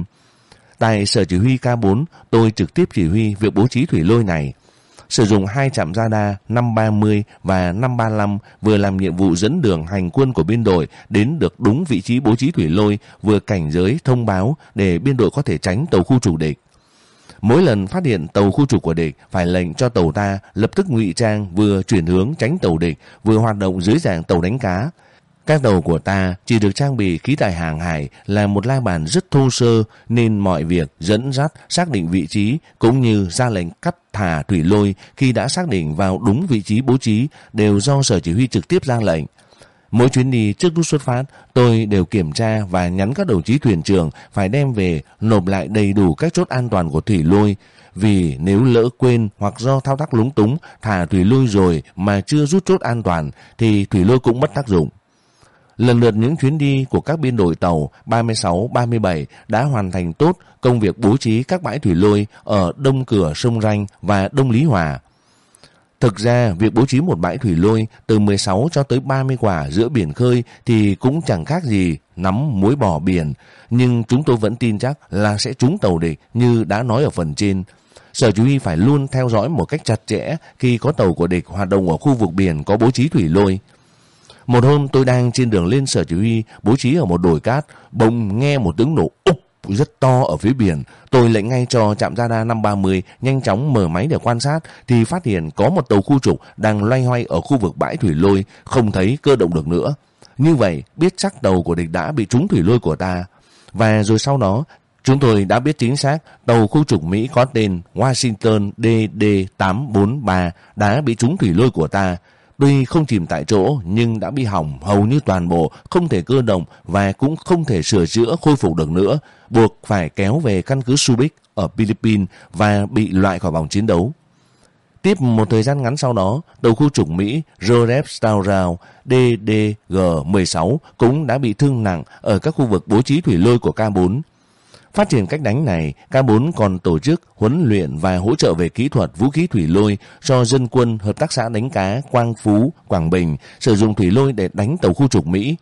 Tại sở chỉ huy K bốn, tôi trực tiếp chỉ huy việc bố trí thủy lôi này. Sử dụng hai trạm radar năm ba mươi và năm ba lăm vừa làm nhiệm vụ dẫn đường hành quân của biên đội đến được đúng vị trí bố trí thủy lôi, vừa cảnh giới thông báo để biên đội có thể tránh tàu khu trục địch. Mỗi lần phát hiện tàu khu trục của địch phải lệnh cho tàu ta lập tức ngụy trang, vừa chuyển hướng tránh tàu địch, vừa hoạt động dưới dạng tàu đánh cá. Các tàu của ta chỉ được trang bị khí tài hàng hải là một la bàn rất thô sơ, nên mọi việc dẫn dắt, xác định vị trí cũng như ra lệnh cắt thả thủy lôi khi đã xác định vào đúng vị trí bố trí đều do sở chỉ huy trực tiếp ra lệnh. Mỗi chuyến đi trước lúc xuất phát, tôi đều kiểm tra và nhắn các đồng chí thuyền trưởng phải đem về nộp lại đầy đủ các chốt an toàn của thủy lôi, vì nếu lỡ quên hoặc do thao tác lúng túng thả thủy lôi rồi mà chưa rút chốt an toàn thì thủy lôi cũng mất tác dụng. Lần lượt những chuyến đi của các biên đội tàu ba mươi sáu, ba mươi bảy đã hoàn thành tốt công việc bố trí các bãi thủy lôi ở đông cửa sông Ranh và đông Lý Hòa. Thực ra, việc bố trí một bãi thủy lôi từ mười sáu cho tới ba mươi quả giữa biển khơi thì cũng chẳng khác gì nắm muối bỏ biển, nhưng chúng tôi vẫn tin chắc là sẽ trúng tàu địch như đã nói ở phần trên. Sở chỉ huy phải luôn theo dõi một cách chặt chẽ khi có tàu của địch hoạt động ở khu vực biển có bố trí thủy lôi. Một hôm tôi đang trên đường lên sở chỉ huy bố trí ở một đồi cát, bỗng nghe một tiếng nổ úp rất to ở phía biển. Tôi lệnh ngay cho trạm radar năm ba mươi nhanh chóng mở máy để quan sát thì phát hiện có một tàu khu trục đang loay hoay ở khu vực bãi thủy lôi, không thấy cơ động được nữa. Như vậy biết chắc tàu của địch đã bị trúng thủy lôi của ta. Và rồi sau đó chúng tôi đã biết chính xác tàu khu trục Mỹ có tên Washington D D tám bốn ba đã bị trúng thủy lôi của ta. Tuy không chìm tại chỗ nhưng đã bị hỏng hầu như toàn bộ, không thể cơ động và cũng không thể sửa chữa khôi phục được nữa, buộc phải kéo về căn cứ Subic ở Philippines và bị loại khỏi vòng chiến đấu. Tiếp một thời gian ngắn sau đó, tàu khu trục Mỹ Joseph Staurau D D G mười sáu cũng đã bị thương nặng ở các khu vực bố trí thủy lôi của K bốn. Phát triển cách đánh này, K bốn còn tổ chức huấn luyện và hỗ trợ về kỹ thuật vũ khí thủy lôi cho dân quân hợp tác xã đánh cá Quang Phú, Quảng Bình sử dụng thủy lôi để đánh tàu khu trục Mỹ.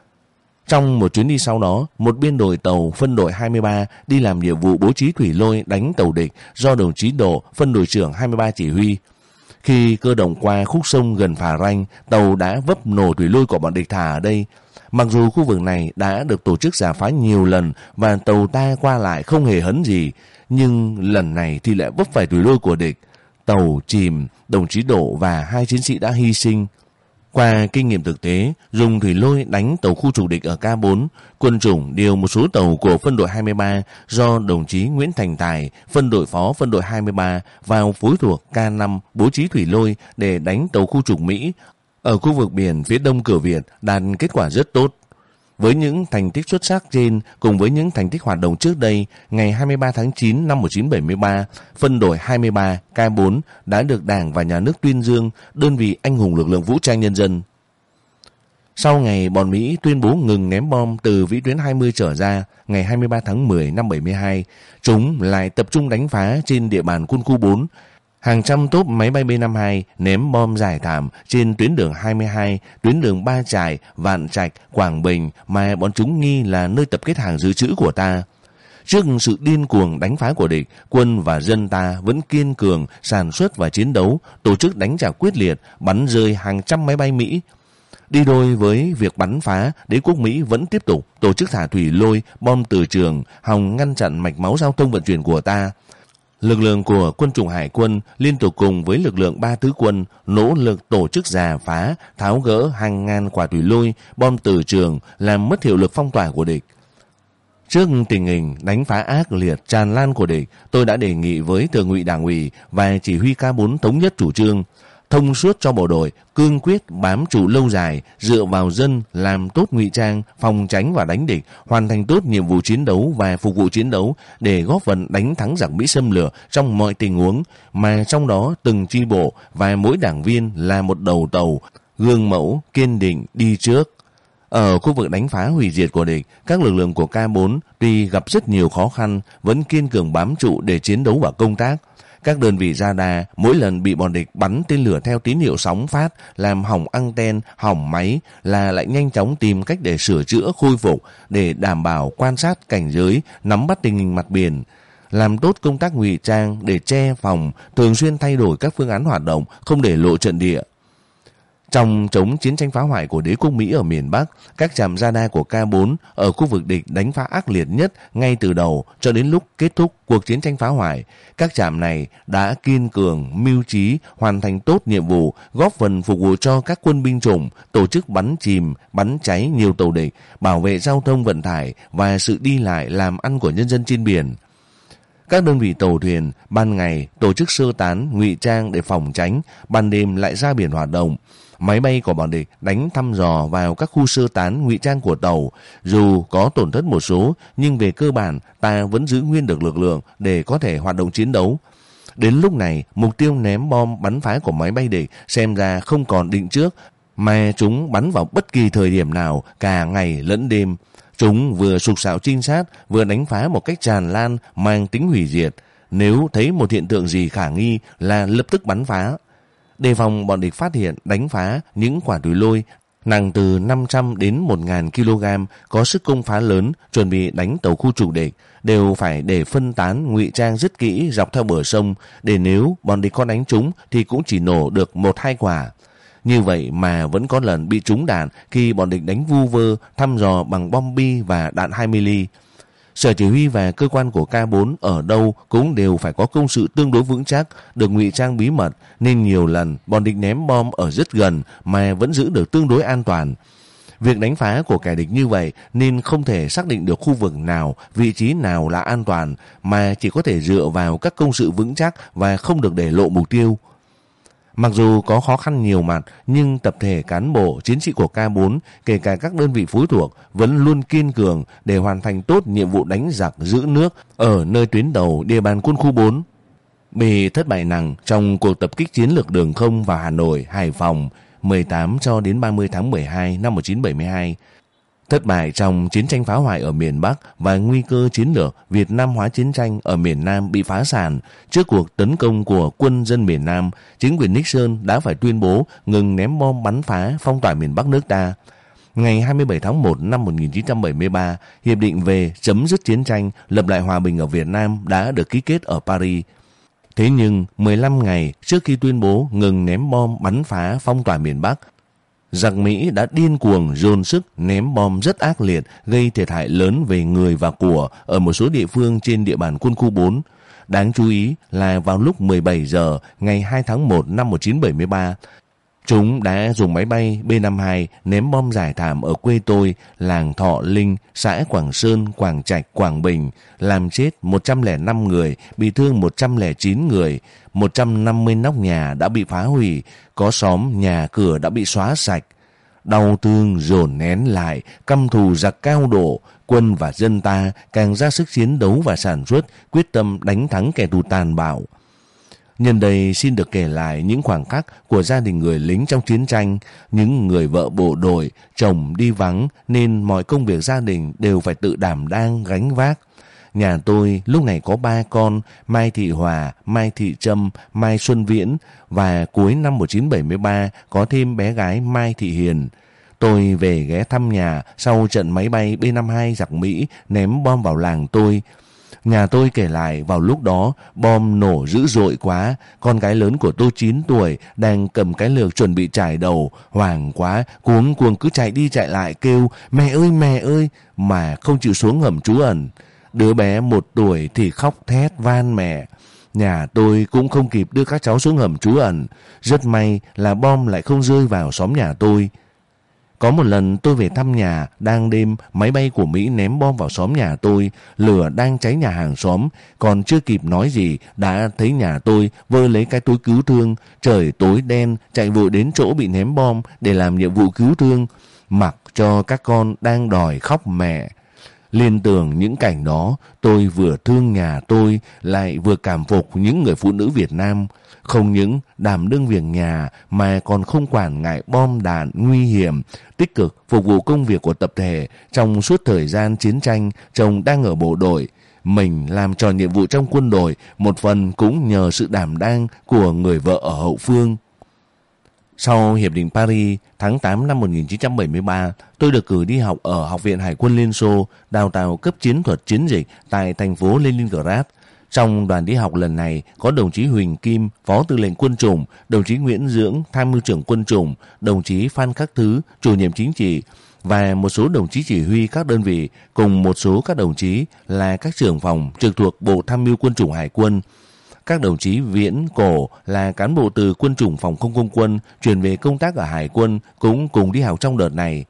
Trong một chuyến đi sau đó, một biên đội tàu phân đội hai mươi ba đi làm nhiệm vụ bố trí thủy lôi đánh tàu địch do đồng chí Độ, phân đội trưởng hai mươi ba chỉ huy. Khi cơ động qua khúc sông gần Phà Ranh, tàu đã vấp nổ thủy lôi của bọn địch thả ở đây. Mặc dù khu vực này đã được tổ chức rà phá nhiều lần và tàu ta qua lại không hề hấn gì, nhưng lần này thì lại vấp phải thủy lôi của địch. Tàu chìm, đồng chí Độ và hai chiến sĩ đã hy sinh. Qua kinh nghiệm thực tế, dùng thủy lôi đánh tàu khu trục địch ở K bốn, quân chủng điều một số tàu của phân đội hai mươi ba do đồng chí Nguyễn Thành Tài, phân đội phó phân đội hai mươi ba vào phối thuộc K năm bố trí thủy lôi để đánh tàu khu trục Mỹ ở khu vực biển phía đông cửa Việt, đạt kết quả rất tốt. Với những thành tích xuất sắc trên cùng với những thành tích hoạt động trước đây, ngày hai mươi ba tháng chín năm một nghìn chín trăm bảy mươi ba, phân đội hai mươi ba K bốn đã được Đảng và Nhà nước tuyên dương đơn vị anh hùng lực lượng vũ trang nhân dân. Sau ngày bọn Mỹ tuyên bố ngừng ném bom từ vĩ tuyến hai mươi trở ra, ngày hai mươi ba tháng mười năm bảy mươi hai, chúng lại tập trung đánh phá trên địa bàn quân khu bốn. Hàng trăm tốp máy bay B năm mươi hai ném bom rải thảm trên tuyến đường hai mươi hai, tuyến đường Ba Trại, Vạn Trạch, Quảng Bình mà bọn chúng nghi là nơi tập kết hàng dự trữ của ta. Trước sự điên cuồng đánh phá của địch, quân và dân ta vẫn kiên cường sản xuất và chiến đấu, tổ chức đánh trả quyết liệt, bắn rơi hàng trăm máy bay Mỹ. Đi đôi với việc bắn phá, đế quốc Mỹ vẫn tiếp tục tổ chức thả thủy lôi, bom từ trường, hòng ngăn chặn mạch máu giao thông vận chuyển của ta. Lực lượng của quân chủng hải quân liên tục cùng với lực lượng ba thứ quân nỗ lực tổ chức rà phá, tháo gỡ hàng ngàn quả thủy lôi, bom từ trường, làm mất hiệu lực phong tỏa của địch. Trước tình hình đánh phá ác liệt tràn lan của địch, tôi đã đề nghị với Thường ủy Đảng ủy và Chỉ huy K bốn thống nhất chủ trương, thông suốt cho bộ đội, cương quyết bám trụ lâu dài, dựa vào dân, làm tốt ngụy trang, phòng tránh và đánh địch, hoàn thành tốt nhiệm vụ chiến đấu và phục vụ chiến đấu để góp phần đánh thắng giặc Mỹ xâm lược trong mọi tình huống, mà trong đó từng chi bộ và mỗi đảng viên là một đầu tàu, gương mẫu, kiên định đi trước. Ở khu vực đánh phá hủy diệt của địch, các lực lượng của K bốn tuy gặp rất nhiều khó khăn vẫn kiên cường bám trụ để chiến đấu và công tác. Các đơn vị radar mỗi lần bị bọn địch bắn tên lửa theo tín hiệu sóng phát làm hỏng anten, hỏng máy là lại nhanh chóng tìm cách để sửa chữa khôi phục để đảm bảo quan sát cảnh giới, nắm bắt tình hình mặt biển, làm tốt công tác ngụy trang để che phòng, thường xuyên thay đổi các phương án hoạt động, không để lộ trận địa. Trong chống chiến tranh phá hoại của đế quốc Mỹ ở miền Bắc, các trạm radar của K bốn ở khu vực địch đánh phá ác liệt nhất ngay từ đầu cho đến lúc kết thúc cuộc chiến tranh phá hoại. Các trạm này đã kiên cường, mưu trí, hoàn thành tốt nhiệm vụ, góp phần phục vụ cho các quân binh chủng, tổ chức bắn chìm, bắn cháy nhiều tàu địch, bảo vệ giao thông vận tải và sự đi lại làm ăn của nhân dân trên biển. Các đơn vị tàu thuyền ban ngày tổ chức sơ tán, ngụy trang để phòng tránh, ban đêm lại ra biển hoạt động. Máy bay của bọn địch đánh thăm dò vào các khu sơ tán ngụy trang của tàu, dù có tổn thất một số nhưng về cơ bản ta vẫn giữ nguyên được lực lượng để có thể hoạt động chiến đấu. Đến lúc này, mục tiêu ném bom bắn phá của máy bay địch xem ra không còn định trước, mà chúng bắn vào bất kỳ thời điểm nào, cả ngày lẫn đêm. Chúng vừa sục sạo trinh sát, vừa đánh phá một cách tràn lan mang tính hủy diệt. Nếu thấy một hiện tượng gì khả nghi là lập tức bắn phá. Đề phòng bọn địch phát hiện đánh phá những quả thủy lôi nặng từ năm trăm đến một nghìn ki lô gam có sức công phá lớn chuẩn bị đánh tàu khu trục địch, đều phải để phân tán ngụy trang rất kỹ dọc theo bờ sông, để nếu bọn địch có đánh trúng thì cũng chỉ nổ được một hai quả. Như vậy mà vẫn có lần bị trúng đạn khi bọn địch đánh vu vơ, thăm dò bằng bom bi và đạn hai mươi ly. Sở chỉ huy và cơ quan của K bốn ở đâu cũng đều phải có công sự tương đối vững chắc, được ngụy trang bí mật, nên nhiều lần bọn địch ném bom ở rất gần mà vẫn giữ được tương đối an toàn. Việc đánh phá của kẻ địch như vậy nên không thể xác định được khu vực nào, vị trí nào là an toàn, mà chỉ có thể dựa vào các công sự vững chắc và không được để lộ mục tiêu. Mặc dù có khó khăn nhiều mặt, nhưng tập thể cán bộ, chiến sĩ của K bốn, kể cả các đơn vị phối thuộc, vẫn luôn kiên cường để hoàn thành tốt nhiệm vụ đánh giặc giữ nước ở nơi tuyến đầu địa bàn quân khu bốn. Bị thất bại nặng trong cuộc tập kích chiến lược đường không vào Hà Nội, Hải Phòng mười tám cho đến ba mươi tháng mười hai năm một nghìn chín trăm bảy mươi hai. Thất bại trong chiến tranh phá hoại ở miền Bắc và nguy cơ chiến lược Việt Nam hóa chiến tranh ở miền Nam bị phá sản. Trước cuộc tấn công của quân dân miền Nam, chính quyền Nixon đã phải tuyên bố ngừng ném bom bắn phá phong tỏa miền Bắc nước ta. Ngày hai mươi bảy tháng một năm một nghìn chín trăm bảy mươi ba, Hiệp định về chấm dứt chiến tranh, lập lại hòa bình ở Việt Nam đã được ký kết ở Paris. Thế nhưng, mười lăm ngày trước khi tuyên bố ngừng ném bom bắn phá phong tỏa miền Bắc, giặc Mỹ đã điên cuồng dồn sức ném bom rất ác liệt, gây thiệt hại lớn về người và của ở một số địa phương trên địa bàn quân khu bốn. Đáng chú ý là vào lúc mười bảy giờ ngày hai tháng một năm một nghìn chín trăm bảy mươi ba, chúng đã dùng máy bay B năm mươi hai ném bom rải thảm ở quê tôi, làng Thọ Linh, xã Quảng Sơn, Quảng Trạch, Quảng Bình, làm chết một trăm lẻ năm người, bị thương một trăm lẻ chín người, một trăm năm mươi nóc nhà đã bị phá hủy, có xóm nhà cửa đã bị xóa sạch. Đau thương dồn nén lại, căm thù giặc cao độ, quân và dân ta càng ra sức chiến đấu và sản xuất, quyết tâm đánh thắng kẻ thù tàn bạo. Nhân đây xin được kể lại những khoảnh khắc của gia đình người lính trong chiến tranh, những người vợ bộ đội, chồng đi vắng nên mọi công việc gia đình đều phải tự đảm đang gánh vác. nhà tôi lúc này có ba con, Mai Thị Hòa, Mai Thị Trâm, Mai Xuân Viễn, và cuối năm một nghìn chín trăm bảy mươi ba có thêm bé gái Mai Thị Hiền. Tôi về ghé thăm nhà sau trận máy bay B năm mươi hai giặc Mỹ ném bom vào làng tôi. Nhà tôi kể lại vào lúc đó bom nổ dữ dội quá, con gái lớn của tôi chín tuổi đang cầm cái lược chuẩn bị chải đầu, hoảng quá, cuống cuồng cứ chạy đi chạy lại kêu mẹ ơi mẹ ơi mà không chịu xuống hầm trú ẩn. Đứa bé một tuổi thì khóc thét van mẹ. Nhà tôi cũng không kịp đưa các cháu xuống hầm trú ẩn. Rất may là bom lại không rơi vào xóm nhà tôi. Có một lần tôi về thăm nhà, đang đêm máy bay của Mỹ ném bom vào xóm nhà tôi, lửa đang cháy nhà hàng xóm, còn chưa kịp nói gì đã thấy nhà tôi vơ lấy cái túi cứu thương, trời tối đen chạy vội đến chỗ bị ném bom để làm nhiệm vụ cứu thương, mặc cho các con đang đòi khóc mẹ. Liên tưởng những cảnh đó, tôi vừa thương nhà tôi lại vừa cảm phục những người phụ nữ Việt Nam. Không những đảm đương việc nhà mà còn không quản ngại bom đạn nguy hiểm, tích cực phục vụ công việc của tập thể trong suốt thời gian chiến tranh chồng đang ở bộ đội. Mình làm tròn nhiệm vụ trong quân đội, một phần cũng nhờ sự đảm đang của người vợ ở hậu phương. Sau Hiệp định Paris, tháng tám năm một nghìn chín trăm bảy mươi ba, tôi được cử đi học ở Học viện Hải quân Liên Xô, đào tạo cấp chiến thuật chiến dịch tại thành phố Leningrad. Trong đoàn đi học lần này có đồng chí Huỳnh Kim, Phó Tư lệnh Quân chủng, đồng chí Nguyễn Dưỡng, Tham mưu trưởng Quân chủng, đồng chí Phan Khắc Thứ, chủ nhiệm chính trị, và một số đồng chí chỉ huy các đơn vị, cùng một số các đồng chí là các trưởng phòng trực thuộc Bộ Tham mưu Quân chủng Hải quân. Các đồng chí Viễn, Cổ là cán bộ từ Quân chủng Phòng không không quân chuyển về công tác ở Hải quân cũng cùng đi học trong đợt này.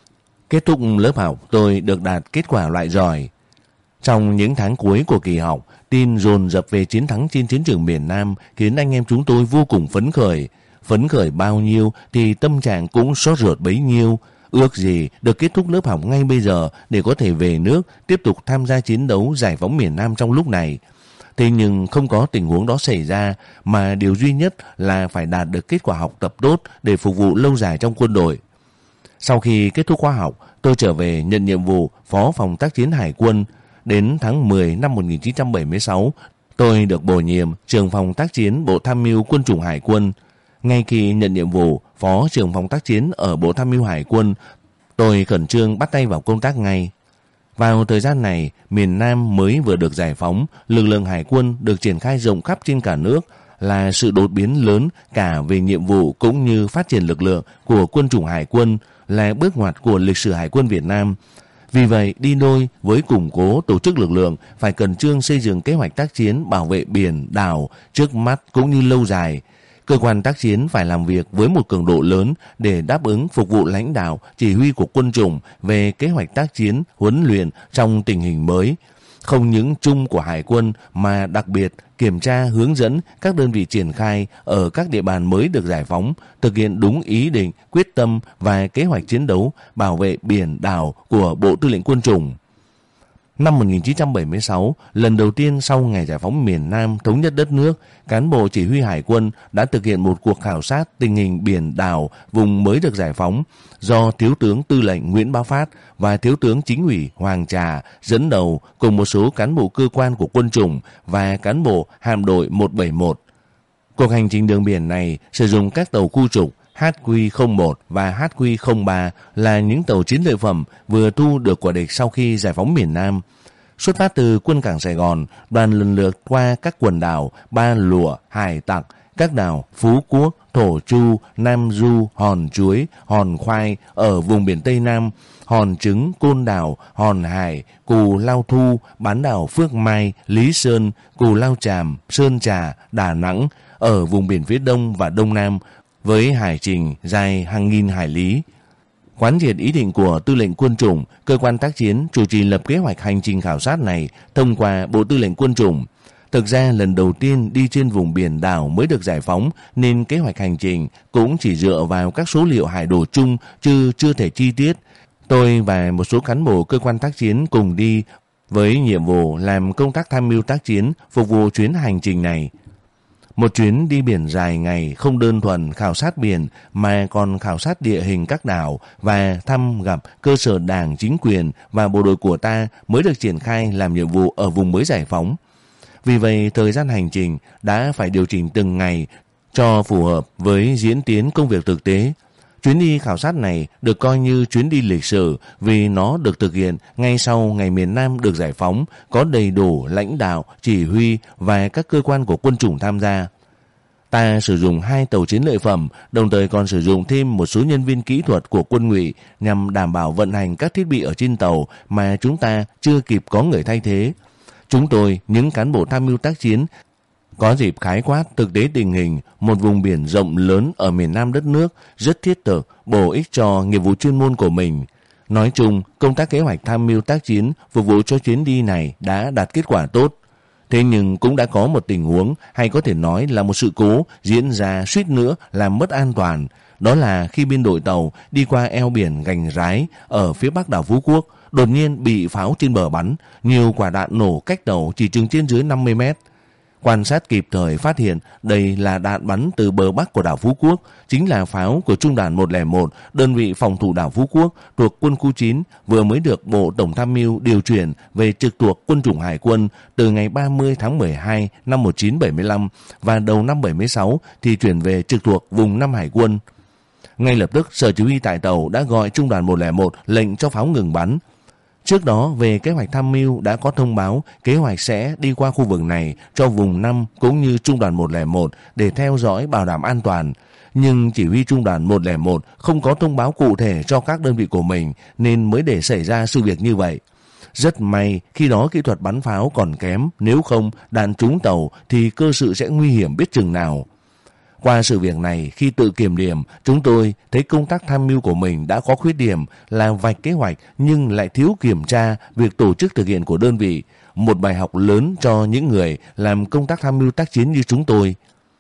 Kết thúc lớp học, tôi được đạt kết quả loại giỏi. Trong những tháng cuối của kỳ học, tin dồn dập về chiến thắng trên chiến trường miền Nam khiến anh em chúng tôi vô cùng phấn khởi. Phấn khởi bao nhiêu thì tâm trạng cũng sốt ruột bấy nhiêu. Ước gì được kết thúc lớp học ngay bây giờ để có thể về nước tiếp tục tham gia chiến đấu giải phóng miền Nam trong lúc này. Thế nhưng không có tình huống đó xảy ra, mà điều duy nhất là phải đạt được kết quả học tập tốt để phục vụ lâu dài trong quân đội. Sau khi kết thúc khóa học, tôi trở về nhận nhiệm vụ Phó Phòng tác chiến Hải quân. Đến tháng mười năm một nghìn chín trăm bảy mươi sáu, tôi được bổ nhiệm trưởng phòng tác chiến Bộ Tham mưu Quân chủng Hải quân. Ngay khi nhận nhiệm vụ Phó trưởng phòng tác chiến ở Bộ Tham mưu Hải quân, tôi khẩn trương bắt tay vào công tác ngay. Vào thời gian này, miền Nam mới vừa được giải phóng, lực lượng Hải quân được triển khai rộng khắp trên cả nước, là sự đột biến lớn cả về nhiệm vụ cũng như phát triển lực lượng của Quân chủng Hải quân, là bước ngoặt của lịch sử Hải quân Việt Nam. Vì vậy, đi đôi với củng cố tổ chức lực lượng, phải khẩn trương xây dựng kế hoạch tác chiến bảo vệ biển, đảo, trước mắt cũng như lâu dài. Cơ quan tác chiến phải làm việc với một cường độ lớn để đáp ứng phục vụ lãnh đạo, chỉ huy của quân chủng về kế hoạch tác chiến, huấn luyện trong tình hình mới. Không những chung của Hải quân mà đặc biệt kiểm tra hướng dẫn các đơn vị triển khai ở các địa bàn mới được giải phóng, thực hiện đúng ý định, quyết tâm và kế hoạch chiến đấu bảo vệ biển đảo của Bộ Tư lệnh Quân chủng. Năm một nghìn chín trăm bảy mươi sáu, lần đầu tiên sau ngày giải phóng miền Nam thống nhất đất nước, cán bộ chỉ huy Hải quân đã thực hiện một cuộc khảo sát tình hình biển đảo vùng mới được giải phóng do Thiếu tướng Tư lệnh Nguyễn Bá Phát và Thiếu tướng Chính ủy Hoàng Trà dẫn đầu cùng một số cán bộ cơ quan của quân chủng và cán bộ hạm đội một bảy một. Cuộc hành trình đường biển này sử dụng các tàu khu trục H Q không một và H Q không ba là những tàu chiến lợi phẩm vừa thu được của địch sau khi giải phóng miền Nam. Xuất phát từ quân cảng Sài Gòn, đoàn lần lượt qua các quần đảo Ba Lụa, Hải Tặc, các đảo Phú Quốc, Thổ Chu, Nam Du, Hòn Chuối, Hòn Khoai ở vùng biển Tây Nam, Hòn Trứng, Côn Đảo, Hòn Hải, Cù Lao Thu, bán đảo Phước Mai, Lý Sơn, Cù Lao Chàm, Sơn Trà, Đà Nẵng ở vùng biển phía Đông và Đông Nam với hải trình dài hàng nghìn hải lý. Quán triệt ý định của Tư lệnh Quân chủng, cơ quan tác chiến chủ trì lập kế hoạch hành trình khảo sát này thông qua Bộ Tư lệnh Quân chủng. Thực ra lần đầu tiên đi trên vùng biển đảo mới được giải phóng nên kế hoạch hành trình cũng chỉ dựa vào các số liệu hải đồ chung chứ chưa thể chi tiết. Tôi và một số cán bộ cơ quan tác chiến cùng đi với nhiệm vụ làm công tác tham mưu tác chiến phục vụ chuyến hành trình này. Một chuyến đi biển dài ngày không đơn thuần khảo sát biển mà còn khảo sát địa hình các đảo và thăm gặp cơ sở đảng, chính quyền và bộ đội của ta mới được triển khai làm nhiệm vụ ở vùng mới giải phóng. Vì vậy, thời gian hành trình đã phải điều chỉnh từng ngày cho phù hợp với diễn tiến công việc thực tế. Chuyến đi khảo sát này được coi như chuyến đi lịch sử vì nó được thực hiện ngay sau ngày miền Nam được giải phóng, có đầy đủ lãnh đạo, chỉ huy và các cơ quan của quân chủng tham gia. Ta sử dụng hai tàu chiến lợi phẩm, đồng thời còn sử dụng thêm một số nhân viên kỹ thuật của quân ngụy nhằm đảm bảo vận hành các thiết bị ở trên tàu mà chúng ta chưa kịp có người thay thế. Chúng tôi, những cán bộ tham mưu tác chiến, có dịp khái quát thực tế tình hình một vùng biển rộng lớn ở miền Nam đất nước, rất thiết thực, bổ ích cho nghiệp vụ chuyên môn của mình. Nói chung, công tác kế hoạch tham mưu tác chiến phục vụ cho chuyến đi này đã đạt kết quả tốt. Thế nhưng cũng đã có một tình huống, hay có thể nói là một sự cố diễn ra suýt nữa làm mất an toàn. Đó là khi biên đội tàu đi qua eo biển Gành Rái ở phía bắc đảo Phú Quốc, đột nhiên bị pháo trên bờ bắn, nhiều quả đạn nổ cách tàu chỉ chừng trên dưới năm mươi mét. Quan sát kịp thời phát hiện đây là đạn bắn từ bờ bắc của đảo Phú Quốc, chính là pháo của Trung đoàn một không một, đơn vị phòng thủ đảo Phú Quốc thuộc quân khu chín, vừa mới được Bộ Tổng tham mưu điều chuyển về trực thuộc quân chủng Hải quân từ ngày ba mươi tháng mười hai năm một nghìn chín trăm bảy mươi lăm và đầu năm bảy mươi sáu thì chuyển về trực thuộc vùng năm Hải quân. Ngay lập tức, Sở Chỉ huy tại tàu đã gọi Trung đoàn một không một lệnh cho pháo ngừng bắn. Trước đó, về kế hoạch tham mưu đã có thông báo kế hoạch sẽ đi qua khu vực này cho vùng năm cũng như Trung đoàn một không một để theo dõi bảo đảm an toàn. Nhưng chỉ huy Trung đoàn một không một không có thông báo cụ thể cho các đơn vị của mình nên mới để xảy ra sự việc như vậy. Rất may khi đó kỹ thuật bắn pháo còn kém, nếu không đạn trúng tàu thì cơ sự sẽ nguy hiểm biết chừng nào. Qua sự việc này, khi tự kiểm điểm, chúng tôi thấy công tác tham mưu của mình đã có khuyết điểm là vạch kế hoạch nhưng lại thiếu kiểm tra việc tổ chức thực hiện của đơn vị. Một bài học lớn cho những người làm công tác tham mưu tác chiến như chúng tôi.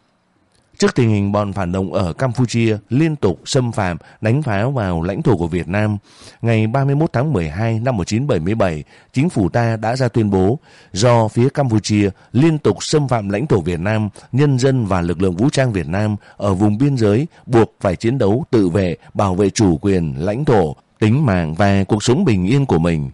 Trước tình hình bọn phản động ở Campuchia liên tục xâm phạm, đánh phá vào lãnh thổ của Việt Nam, ngày ba mươi mốt tháng mười hai năm một nghìn chín trăm bảy mươi bảy, chính phủ ta đã ra tuyên bố do phía Campuchia liên tục xâm phạm lãnh thổ Việt Nam, nhân dân và lực lượng vũ trang Việt Nam ở vùng biên giới buộc phải chiến đấu tự vệ, bảo vệ chủ quyền, lãnh thổ, tính mạng và cuộc sống bình yên của mình.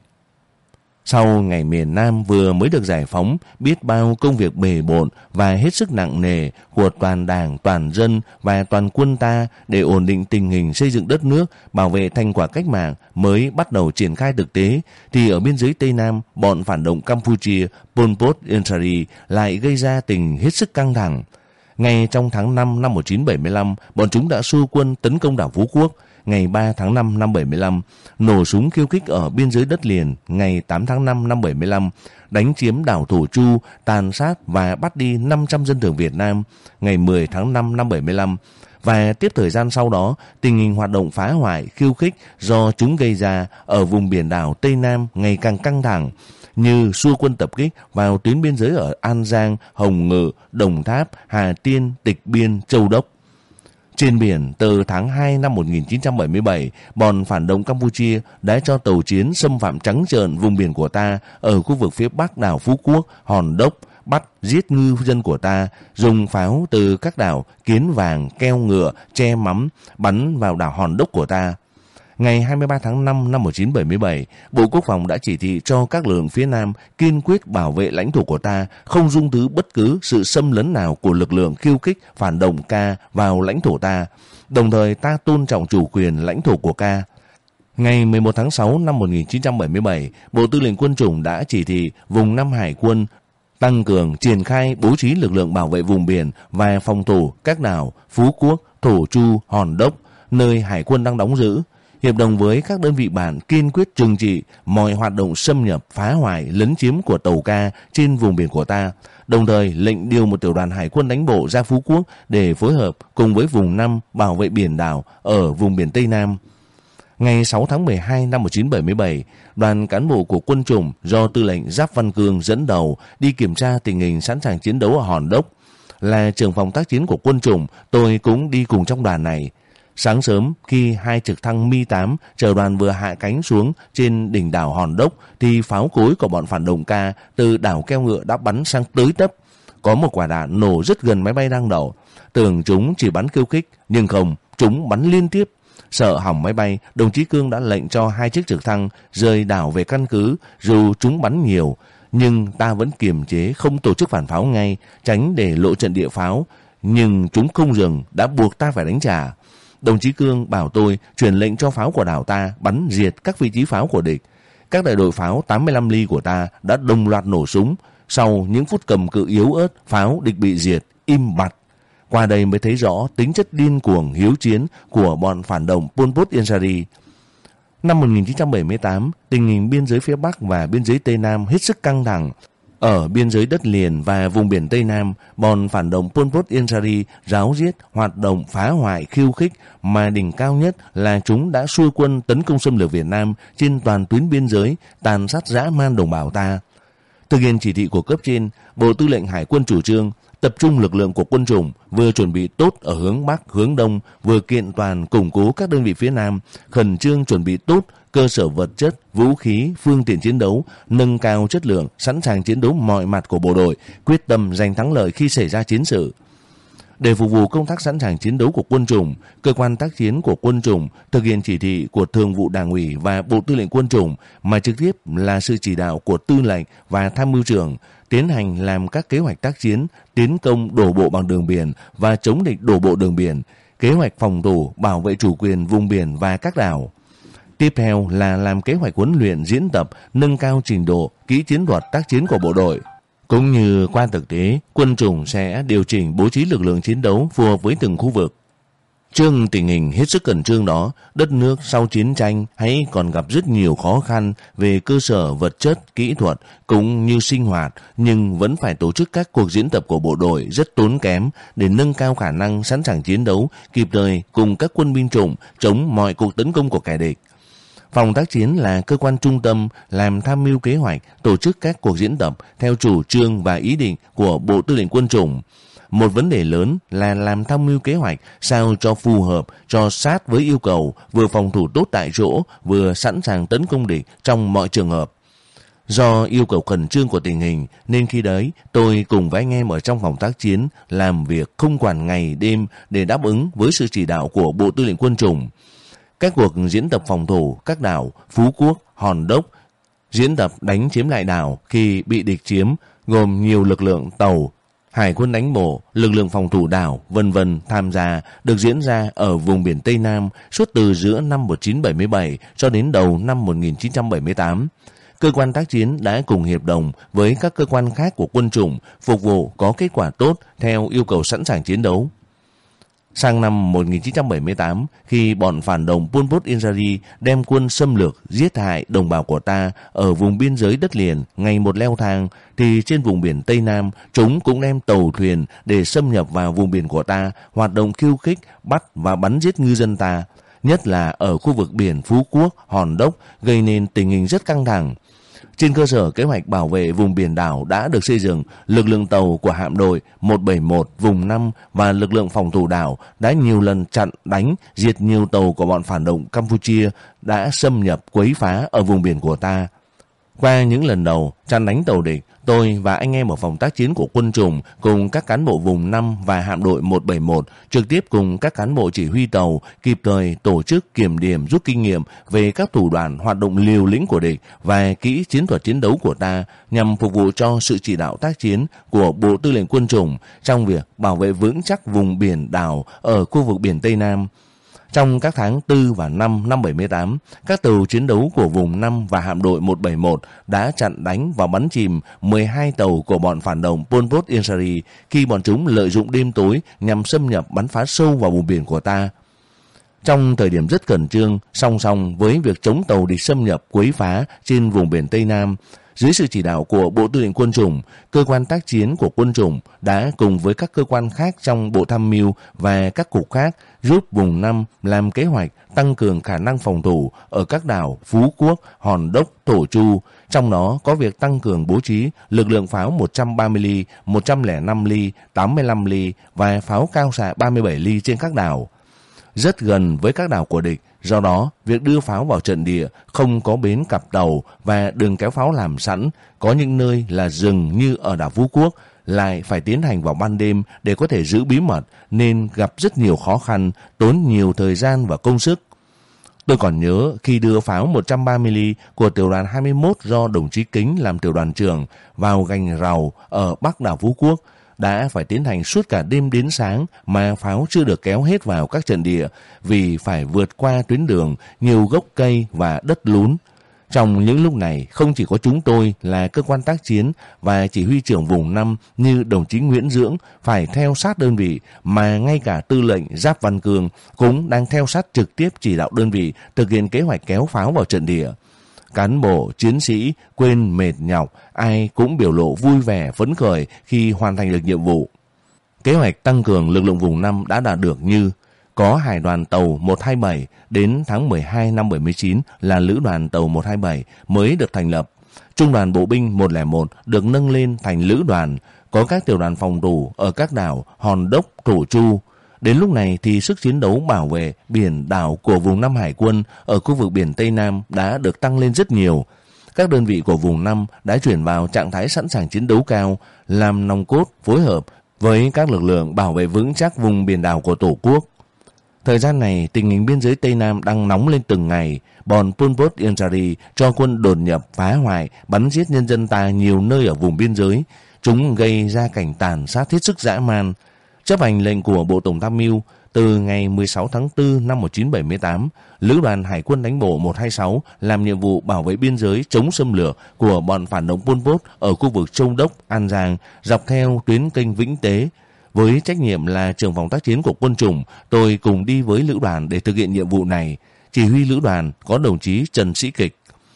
Sau ngày miền Nam vừa mới được giải phóng, biết bao công việc bề bộn và hết sức nặng nề của toàn đảng, toàn dân và toàn quân ta để ổn định tình hình xây dựng đất nước, bảo vệ thành quả cách mạng mới bắt đầu triển khai thực tế, thì ở biên giới Tây Nam, bọn phản động Campuchia, Pol Pot Ientari lại gây ra tình hết sức căng thẳng. Ngay trong tháng năm năm một nghìn chín trăm bảy mươi lăm, bọn chúng đã xua quân tấn công đảo Phú Quốc. Ngày ba tháng năm năm bảy mươi lăm, nổ súng khiêu khích ở biên giới đất liền. Ngày tám tháng năm năm bảy mươi lăm, đánh chiếm đảo Thổ Chu, tàn sát và bắt đi năm trăm dân thường Việt Nam. Ngày mười tháng năm năm bảy mươi lăm, và tiếp thời gian sau đó, tình hình hoạt động phá hoại, khiêu khích do chúng gây ra ở vùng biển đảo Tây Nam ngày càng căng thẳng, như xua quân tập kích vào tuyến biên giới ở An Giang, Hồng Ngự, Đồng Tháp, Hà Tiên, Tịch Biên, Châu Đốc. Trên biển, từ tháng hai năm một nghìn chín trăm bảy mươi bảy, bọn phản động Campuchia đã cho tàu chiến xâm phạm trắng trợn vùng biển của ta ở khu vực phía bắc đảo Phú Quốc, Hòn Đốc, bắt giết ngư dân của ta, dùng pháo từ các đảo Kiến Vàng, Keo Ngựa, Tre Mắm bắn vào đảo Hòn Đốc của ta. Ngày hai mươi ba tháng năm năm một nghìn chín trăm bảy mươi bảy, Bộ Quốc phòng đã chỉ thị cho các lực lượng phía Nam kiên quyết bảo vệ lãnh thổ của ta, không dung thứ bất cứ sự xâm lấn nào của lực lượng khiêu khích phản động Ca vào lãnh thổ ta. Đồng thời ta tôn trọng chủ quyền lãnh thổ của Ca. Ngày mười một tháng sáu năm một nghìn chín trăm bảy mươi bảy, Bộ Tư lệnh Quân chủng đã chỉ thị vùng năm Hải quân tăng cường triển khai bố trí lực lượng bảo vệ vùng biển và phòng thủ các đảo Phú Quốc, Thổ Chu, Hòn Đốc, nơi Hải quân đang đóng giữ. Hiệp đồng với các đơn vị bạn kiên quyết trừng trị mọi hoạt động xâm nhập, phá hoại, lấn chiếm của tàu Ca trên vùng biển của ta, đồng thời lệnh điều một tiểu đoàn Hải quân đánh bộ ra Phú Quốc để phối hợp cùng với vùng năm bảo vệ biển đảo ở vùng biển Tây Nam. Ngày sáu tháng mười hai năm một nghìn chín trăm bảy mươi bảy, đoàn cán bộ của quân chủng do Tư lệnh Giáp Văn Cương dẫn đầu đi kiểm tra tình hình sẵn sàng chiến đấu ở Hòn Đốc. Là trưởng phòng tác chiến của quân chủng, tôi cũng đi cùng trong đoàn này. Sáng sớm, khi hai trực thăng Mi tám chở đoàn vừa hạ cánh xuống trên đỉnh đảo Hòn Đốc, thì pháo cối của bọn phản động Ca từ đảo Keo Ngựa đã bắn sang tới tấp. có một quả đạn nổ rất gần máy bay đang đậu. Tưởng chúng chỉ bắn khiêu khích, nhưng không, chúng bắn liên tiếp. Sợ hỏng máy bay, đồng chí Cương đã lệnh cho hai chiếc trực thăng rời đảo về căn cứ, dù chúng bắn nhiều. Nhưng ta vẫn kiềm chế không tổ chức phản pháo ngay, tránh để lộ trận địa pháo. Nhưng chúng không dừng, đã buộc ta phải đánh trả. Đồng chí Cương bảo tôi truyền lệnh cho pháo của đảo ta bắn diệt các vị trí pháo của địch. Các đại đội pháo tám mươi lăm ly của ta đã đồng loạt nổ súng. Sau những phút cầm cự yếu ớt, pháo địch bị diệt, im bặt. Qua đây mới thấy rõ tính chất điên cuồng hiếu chiến của bọn phản động Pol Pot Ieng Sari. Năm một nghìn chín trăm bảy mươi tám, tình hình biên giới phía Bắc và biên giới Tây Nam hết sức căng thẳng. Ở biên giới đất liền và vùng biển Tây Nam, bọn phản động Pol Pot Ieng Sari ráo riết, hoạt động phá hoại khiêu khích, mà đỉnh cao nhất là chúng đã xuôi quân tấn công xâm lược Việt Nam trên toàn tuyến biên giới, tàn sát dã man đồng bào ta. Thực hiện chỉ thị của cấp trên, Bộ Tư lệnh Hải quân chủ trương tập trung lực lượng của quân chủng, vừa chuẩn bị tốt ở hướng Bắc, hướng Đông, vừa kiện toàn củng cố các đơn vị phía Nam, khẩn trương chuẩn bị tốt cơ sở vật chất, vũ khí, phương tiện chiến đấu, nâng cao chất lượng, sẵn sàng chiến đấu mọi mặt của bộ đội, quyết tâm giành thắng lợi khi xảy ra chiến sự. Để phục vụ công tác sẵn sàng chiến đấu của quân chủng, cơ quan tác chiến của quân chủng thực hiện chỉ thị của Thường vụ Đảng ủy và Bộ Tư lệnh Quân chủng, mà trực tiếp là sự chỉ đạo của Tư lệnh và Tham mưu trưởng, tiến hành làm các kế hoạch tác chiến, tiến công đổ bộ bằng đường biển và chống địch đổ bộ đường biển, kế hoạch phòng thủ, bảo vệ chủ quyền vùng biển và các đảo. Tiếp theo là làm kế hoạch huấn luyện, diễn tập, nâng cao trình độ, kỹ chiến thuật tác chiến của bộ đội. Cũng như qua thực tế, quân chủng sẽ điều chỉnh bố trí lực lượng chiến đấu phù hợp với từng khu vực. Trước tình hình hết sức khẩn trương đó, đất nước sau chiến tranh hay còn gặp rất nhiều khó khăn về cơ sở vật chất, kỹ thuật cũng như sinh hoạt, nhưng vẫn phải tổ chức các cuộc diễn tập của bộ đội rất tốn kém để nâng cao khả năng sẵn sàng chiến đấu kịp thời cùng các quân binh chủng chống mọi cuộc tấn công của kẻ địch. Phòng tác chiến là cơ quan trung tâm làm tham mưu kế hoạch, tổ chức các cuộc diễn tập theo chủ trương và ý định của Bộ Tư lệnh Quân chủng. Một vấn đề lớn là làm tham mưu kế hoạch sao cho phù hợp, cho sát với yêu cầu, vừa phòng thủ tốt tại chỗ, vừa sẵn sàng tấn công địch trong mọi trường hợp. Do yêu cầu khẩn trương của tình hình nên khi đấy tôi cùng với anh em ở trong phòng tác chiến làm việc không quản ngày đêm để đáp ứng với sự chỉ đạo của Bộ Tư lệnh Quân chủng. Các cuộc diễn tập phòng thủ các đảo Phú Quốc, Hòn Đốc, diễn tập đánh chiếm lại đảo khi bị địch chiếm, gồm nhiều lực lượng tàu, hải quân đánh bộ, lực lượng phòng thủ đảo, vân vân tham gia, được diễn ra ở vùng biển Tây Nam suốt từ giữa năm một nghìn chín trăm bảy mươi bảy cho đến đầu năm một nghìn chín trăm bảy mươi tám. Cơ quan tác chiến đã cùng hiệp đồng với các cơ quan khác của quân chủng phục vụ có kết quả tốt theo yêu cầu sẵn sàng chiến đấu. Sang năm một nghìn chín trăm bảy mươi tám, khi bọn phản động Pol Pot Ieng Sari đem quân xâm lược giết hại đồng bào của ta ở vùng biên giới đất liền ngày một leo thang, thì trên vùng biển Tây Nam chúng cũng đem tàu thuyền để xâm nhập vào vùng biển của ta, hoạt động khiêu khích, bắt và bắn giết ngư dân ta, nhất là ở khu vực biển Phú Quốc, Hòn Đốc, gây nên tình hình rất căng thẳng. Trên cơ sở kế hoạch bảo vệ vùng biển đảo đã được xây dựng, lực lượng tàu của hạm đội một bảy một vùng năm và lực lượng phòng thủ đảo đã nhiều lần chặn đánh, diệt nhiều tàu của bọn phản động Campuchia đã xâm nhập quấy phá ở vùng biển của ta. Qua những lần đầu chặn đánh tàu địch, tôi và anh em ở phòng tác chiến của quân chủng cùng các cán bộ vùng năm và hạm đội một bảy một trực tiếp cùng các cán bộ chỉ huy tàu kịp thời tổ chức kiểm điểm rút kinh nghiệm về các thủ đoạn hoạt động liều lĩnh của địch và kỹ chiến thuật chiến đấu của ta nhằm phục vụ cho sự chỉ đạo tác chiến của Bộ Tư lệnh Quân chủng trong việc bảo vệ vững chắc vùng biển đảo ở khu vực biển Tây Nam. Trong các tháng tư và năm năm bảy mươi tám, các tàu chiến đấu của vùng năm và hạm đội một bảy một đã chặn đánh và bắn chìm mười hai tàu của bọn phản động Pol Pot Ieng Sari khi bọn chúng lợi dụng đêm tối nhằm xâm nhập bắn phá sâu vào vùng biển của ta. Trong thời điểm rất khẩn trương, song song với việc chống tàu địch xâm nhập quấy phá trên vùng biển Tây Nam, dưới sự chỉ đạo của Bộ Tư lệnh Quân chủng, cơ quan tác chiến của quân chủng đã cùng với các cơ quan khác trong Bộ Tham mưu và các cục khác giúp vùng năm làm kế hoạch tăng cường khả năng phòng thủ ở các đảo Phú Quốc, Hòn Đốc, Thổ Chu. Trong đó có việc tăng cường bố trí lực lượng pháo một trăm ba mươi ly, một trăm lẻ năm ly, tám mươi lăm ly và pháo cao xạ ba mươi bảy ly trên các đảo. Rất gần với các đảo của địch, do đó việc đưa pháo vào trận địa không có bến cặp tàu và đường kéo pháo làm sẵn, có những nơi là rừng như ở đảo Phú Quốc lại phải tiến hành vào ban đêm để có thể giữ bí mật nên gặp rất nhiều khó khăn, tốn nhiều thời gian và công sức. Tôi còn nhớ khi đưa pháo một trăm ba mươi ly của tiểu đoàn hai mươi mốt do đồng chí Kính làm tiểu đoàn trưởng vào gành rào ở Bắc đảo Phú Quốc, đã phải tiến hành suốt cả đêm đến sáng mà pháo chưa được kéo hết vào các trận địa vì phải vượt qua tuyến đường, nhiều gốc cây và đất lún. Trong những lúc này, không chỉ có chúng tôi là cơ quan tác chiến và chỉ huy trưởng vùng năm như đồng chí Nguyễn Dưỡng phải theo sát đơn vị, mà ngay cả tư lệnh Giáp Văn Cương cũng đang theo sát trực tiếp chỉ đạo đơn vị thực hiện kế hoạch kéo pháo vào trận địa. Cán bộ, chiến sĩ quên mệt nhọc, ai cũng biểu lộ vui vẻ, phấn khởi khi hoàn thành được nhiệm vụ. Kế hoạch tăng cường lực lượng vùng năm đã đạt được như có hải đoàn tàu một hai bảy, đến tháng mười hai năm bảy mươi chín là lữ đoàn tàu một hai bảy mới được thành lập. Trung đoàn bộ binh một không một được nâng lên thành lữ đoàn, có các tiểu đoàn phòng thủ ở các đảo Hòn Đốc, Thổ Chu. Đến lúc này thì sức chiến đấu bảo vệ biển đảo của vùng năm Hải quân ở khu vực biển Tây Nam đã được tăng lên rất nhiều. Các đơn vị của vùng năm đã chuyển vào trạng thái sẵn sàng chiến đấu cao, làm nòng cốt phối hợp với các lực lượng bảo vệ vững chắc vùng biển đảo của Tổ quốc. Thời gian này, tình hình biên giới Tây Nam đang nóng lên từng ngày. Bọn Pol Pot Ieng Sari cho quân đột nhập, phá hoại, bắn giết nhân dân ta nhiều nơi ở vùng biên giới. Chúng gây ra cảnh tàn sát hết sức dã man. Chấp hành lệnh của Bộ Tổng tham mưu, từ ngày mười sáu tháng tư năm một nghìn chín trăm bảy mươi tám, Lữ đoàn Hải quân đánh bộ một hai sáu làm nhiệm vụ bảo vệ biên giới chống xâm lược của bọn phản động Pol Pot ở khu vực Châu Đốc, An Giang, dọc theo tuyến kênh Vĩnh Tế. Với trách nhiệm là trưởng phòng tác chiến của quân chủng, tôi cùng đi với lữ đoàn để thực hiện nhiệm vụ này. Chỉ huy lữ đoàn có đồng chí Trần Sĩ Kịch.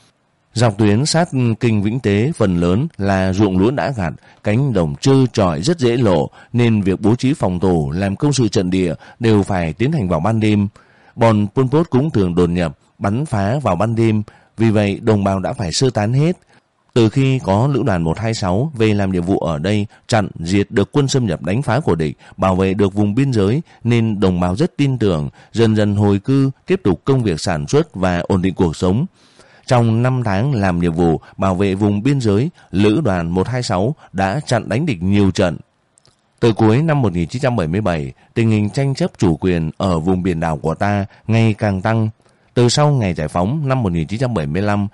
Dọc tuyến sát kênh Vĩnh Tế phần lớn là ruộng lúa đã gặt, cánh đồng trơ trọi rất dễ lộ, nên việc bố trí phòng thủ làm công sự trận địa đều phải tiến hành vào ban đêm. Bọn Pol Pot cũng thường đột nhập, bắn phá vào ban đêm, vì vậy đồng bào đã phải sơ tán hết. Từ khi có lữ đoàn một hai sáu về làm nhiệm vụ ở đây, chặn diệt được quân xâm nhập đánh phá của địch, bảo vệ được vùng biên giới, nên đồng bào rất tin tưởng, dần dần hồi cư, tiếp tục công việc sản xuất và ổn định cuộc sống. Trong năm tháng làm nhiệm vụ bảo vệ vùng biên giới, lữ đoàn một hai sáu đã chặn đánh địch nhiều trận. Từ cuối năm một nghìn chín trăm bảy mươi bảy, tình hình tranh chấp chủ quyền ở vùng biển đảo của ta ngày càng tăng. Từ sau ngày giải phóng năm một nghìn chín trăm bảy mươi lăm,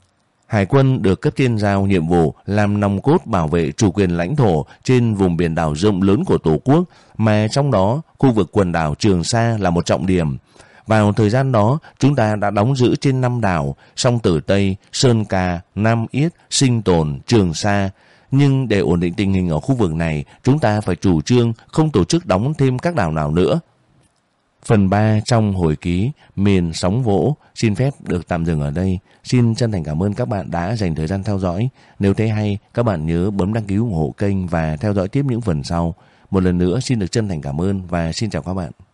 Hải quân được cấp trên giao nhiệm vụ làm nòng cốt bảo vệ chủ quyền lãnh thổ trên vùng biển đảo rộng lớn của Tổ quốc, mà trong đó khu vực quần đảo Trường Sa là một trọng điểm. Vào thời gian đó, chúng ta đã đóng giữ trên năm đảo, Song Tử Tây, Sơn Ca, Nam Yết, Sinh Tồn, Trường Sa. Nhưng để ổn định tình hình ở khu vực này, chúng ta phải chủ trương không tổ chức đóng thêm các đảo nào nữa. Phần ba trong hồi ký Miền Sóng Vỗ xin phép được tạm dừng ở đây. Xin chân thành cảm ơn các bạn đã dành thời gian theo dõi. Nếu thấy hay, các bạn nhớ bấm đăng ký ủng hộ kênh và theo dõi tiếp những phần sau. Một lần nữa xin được chân thành cảm ơn và xin chào các bạn.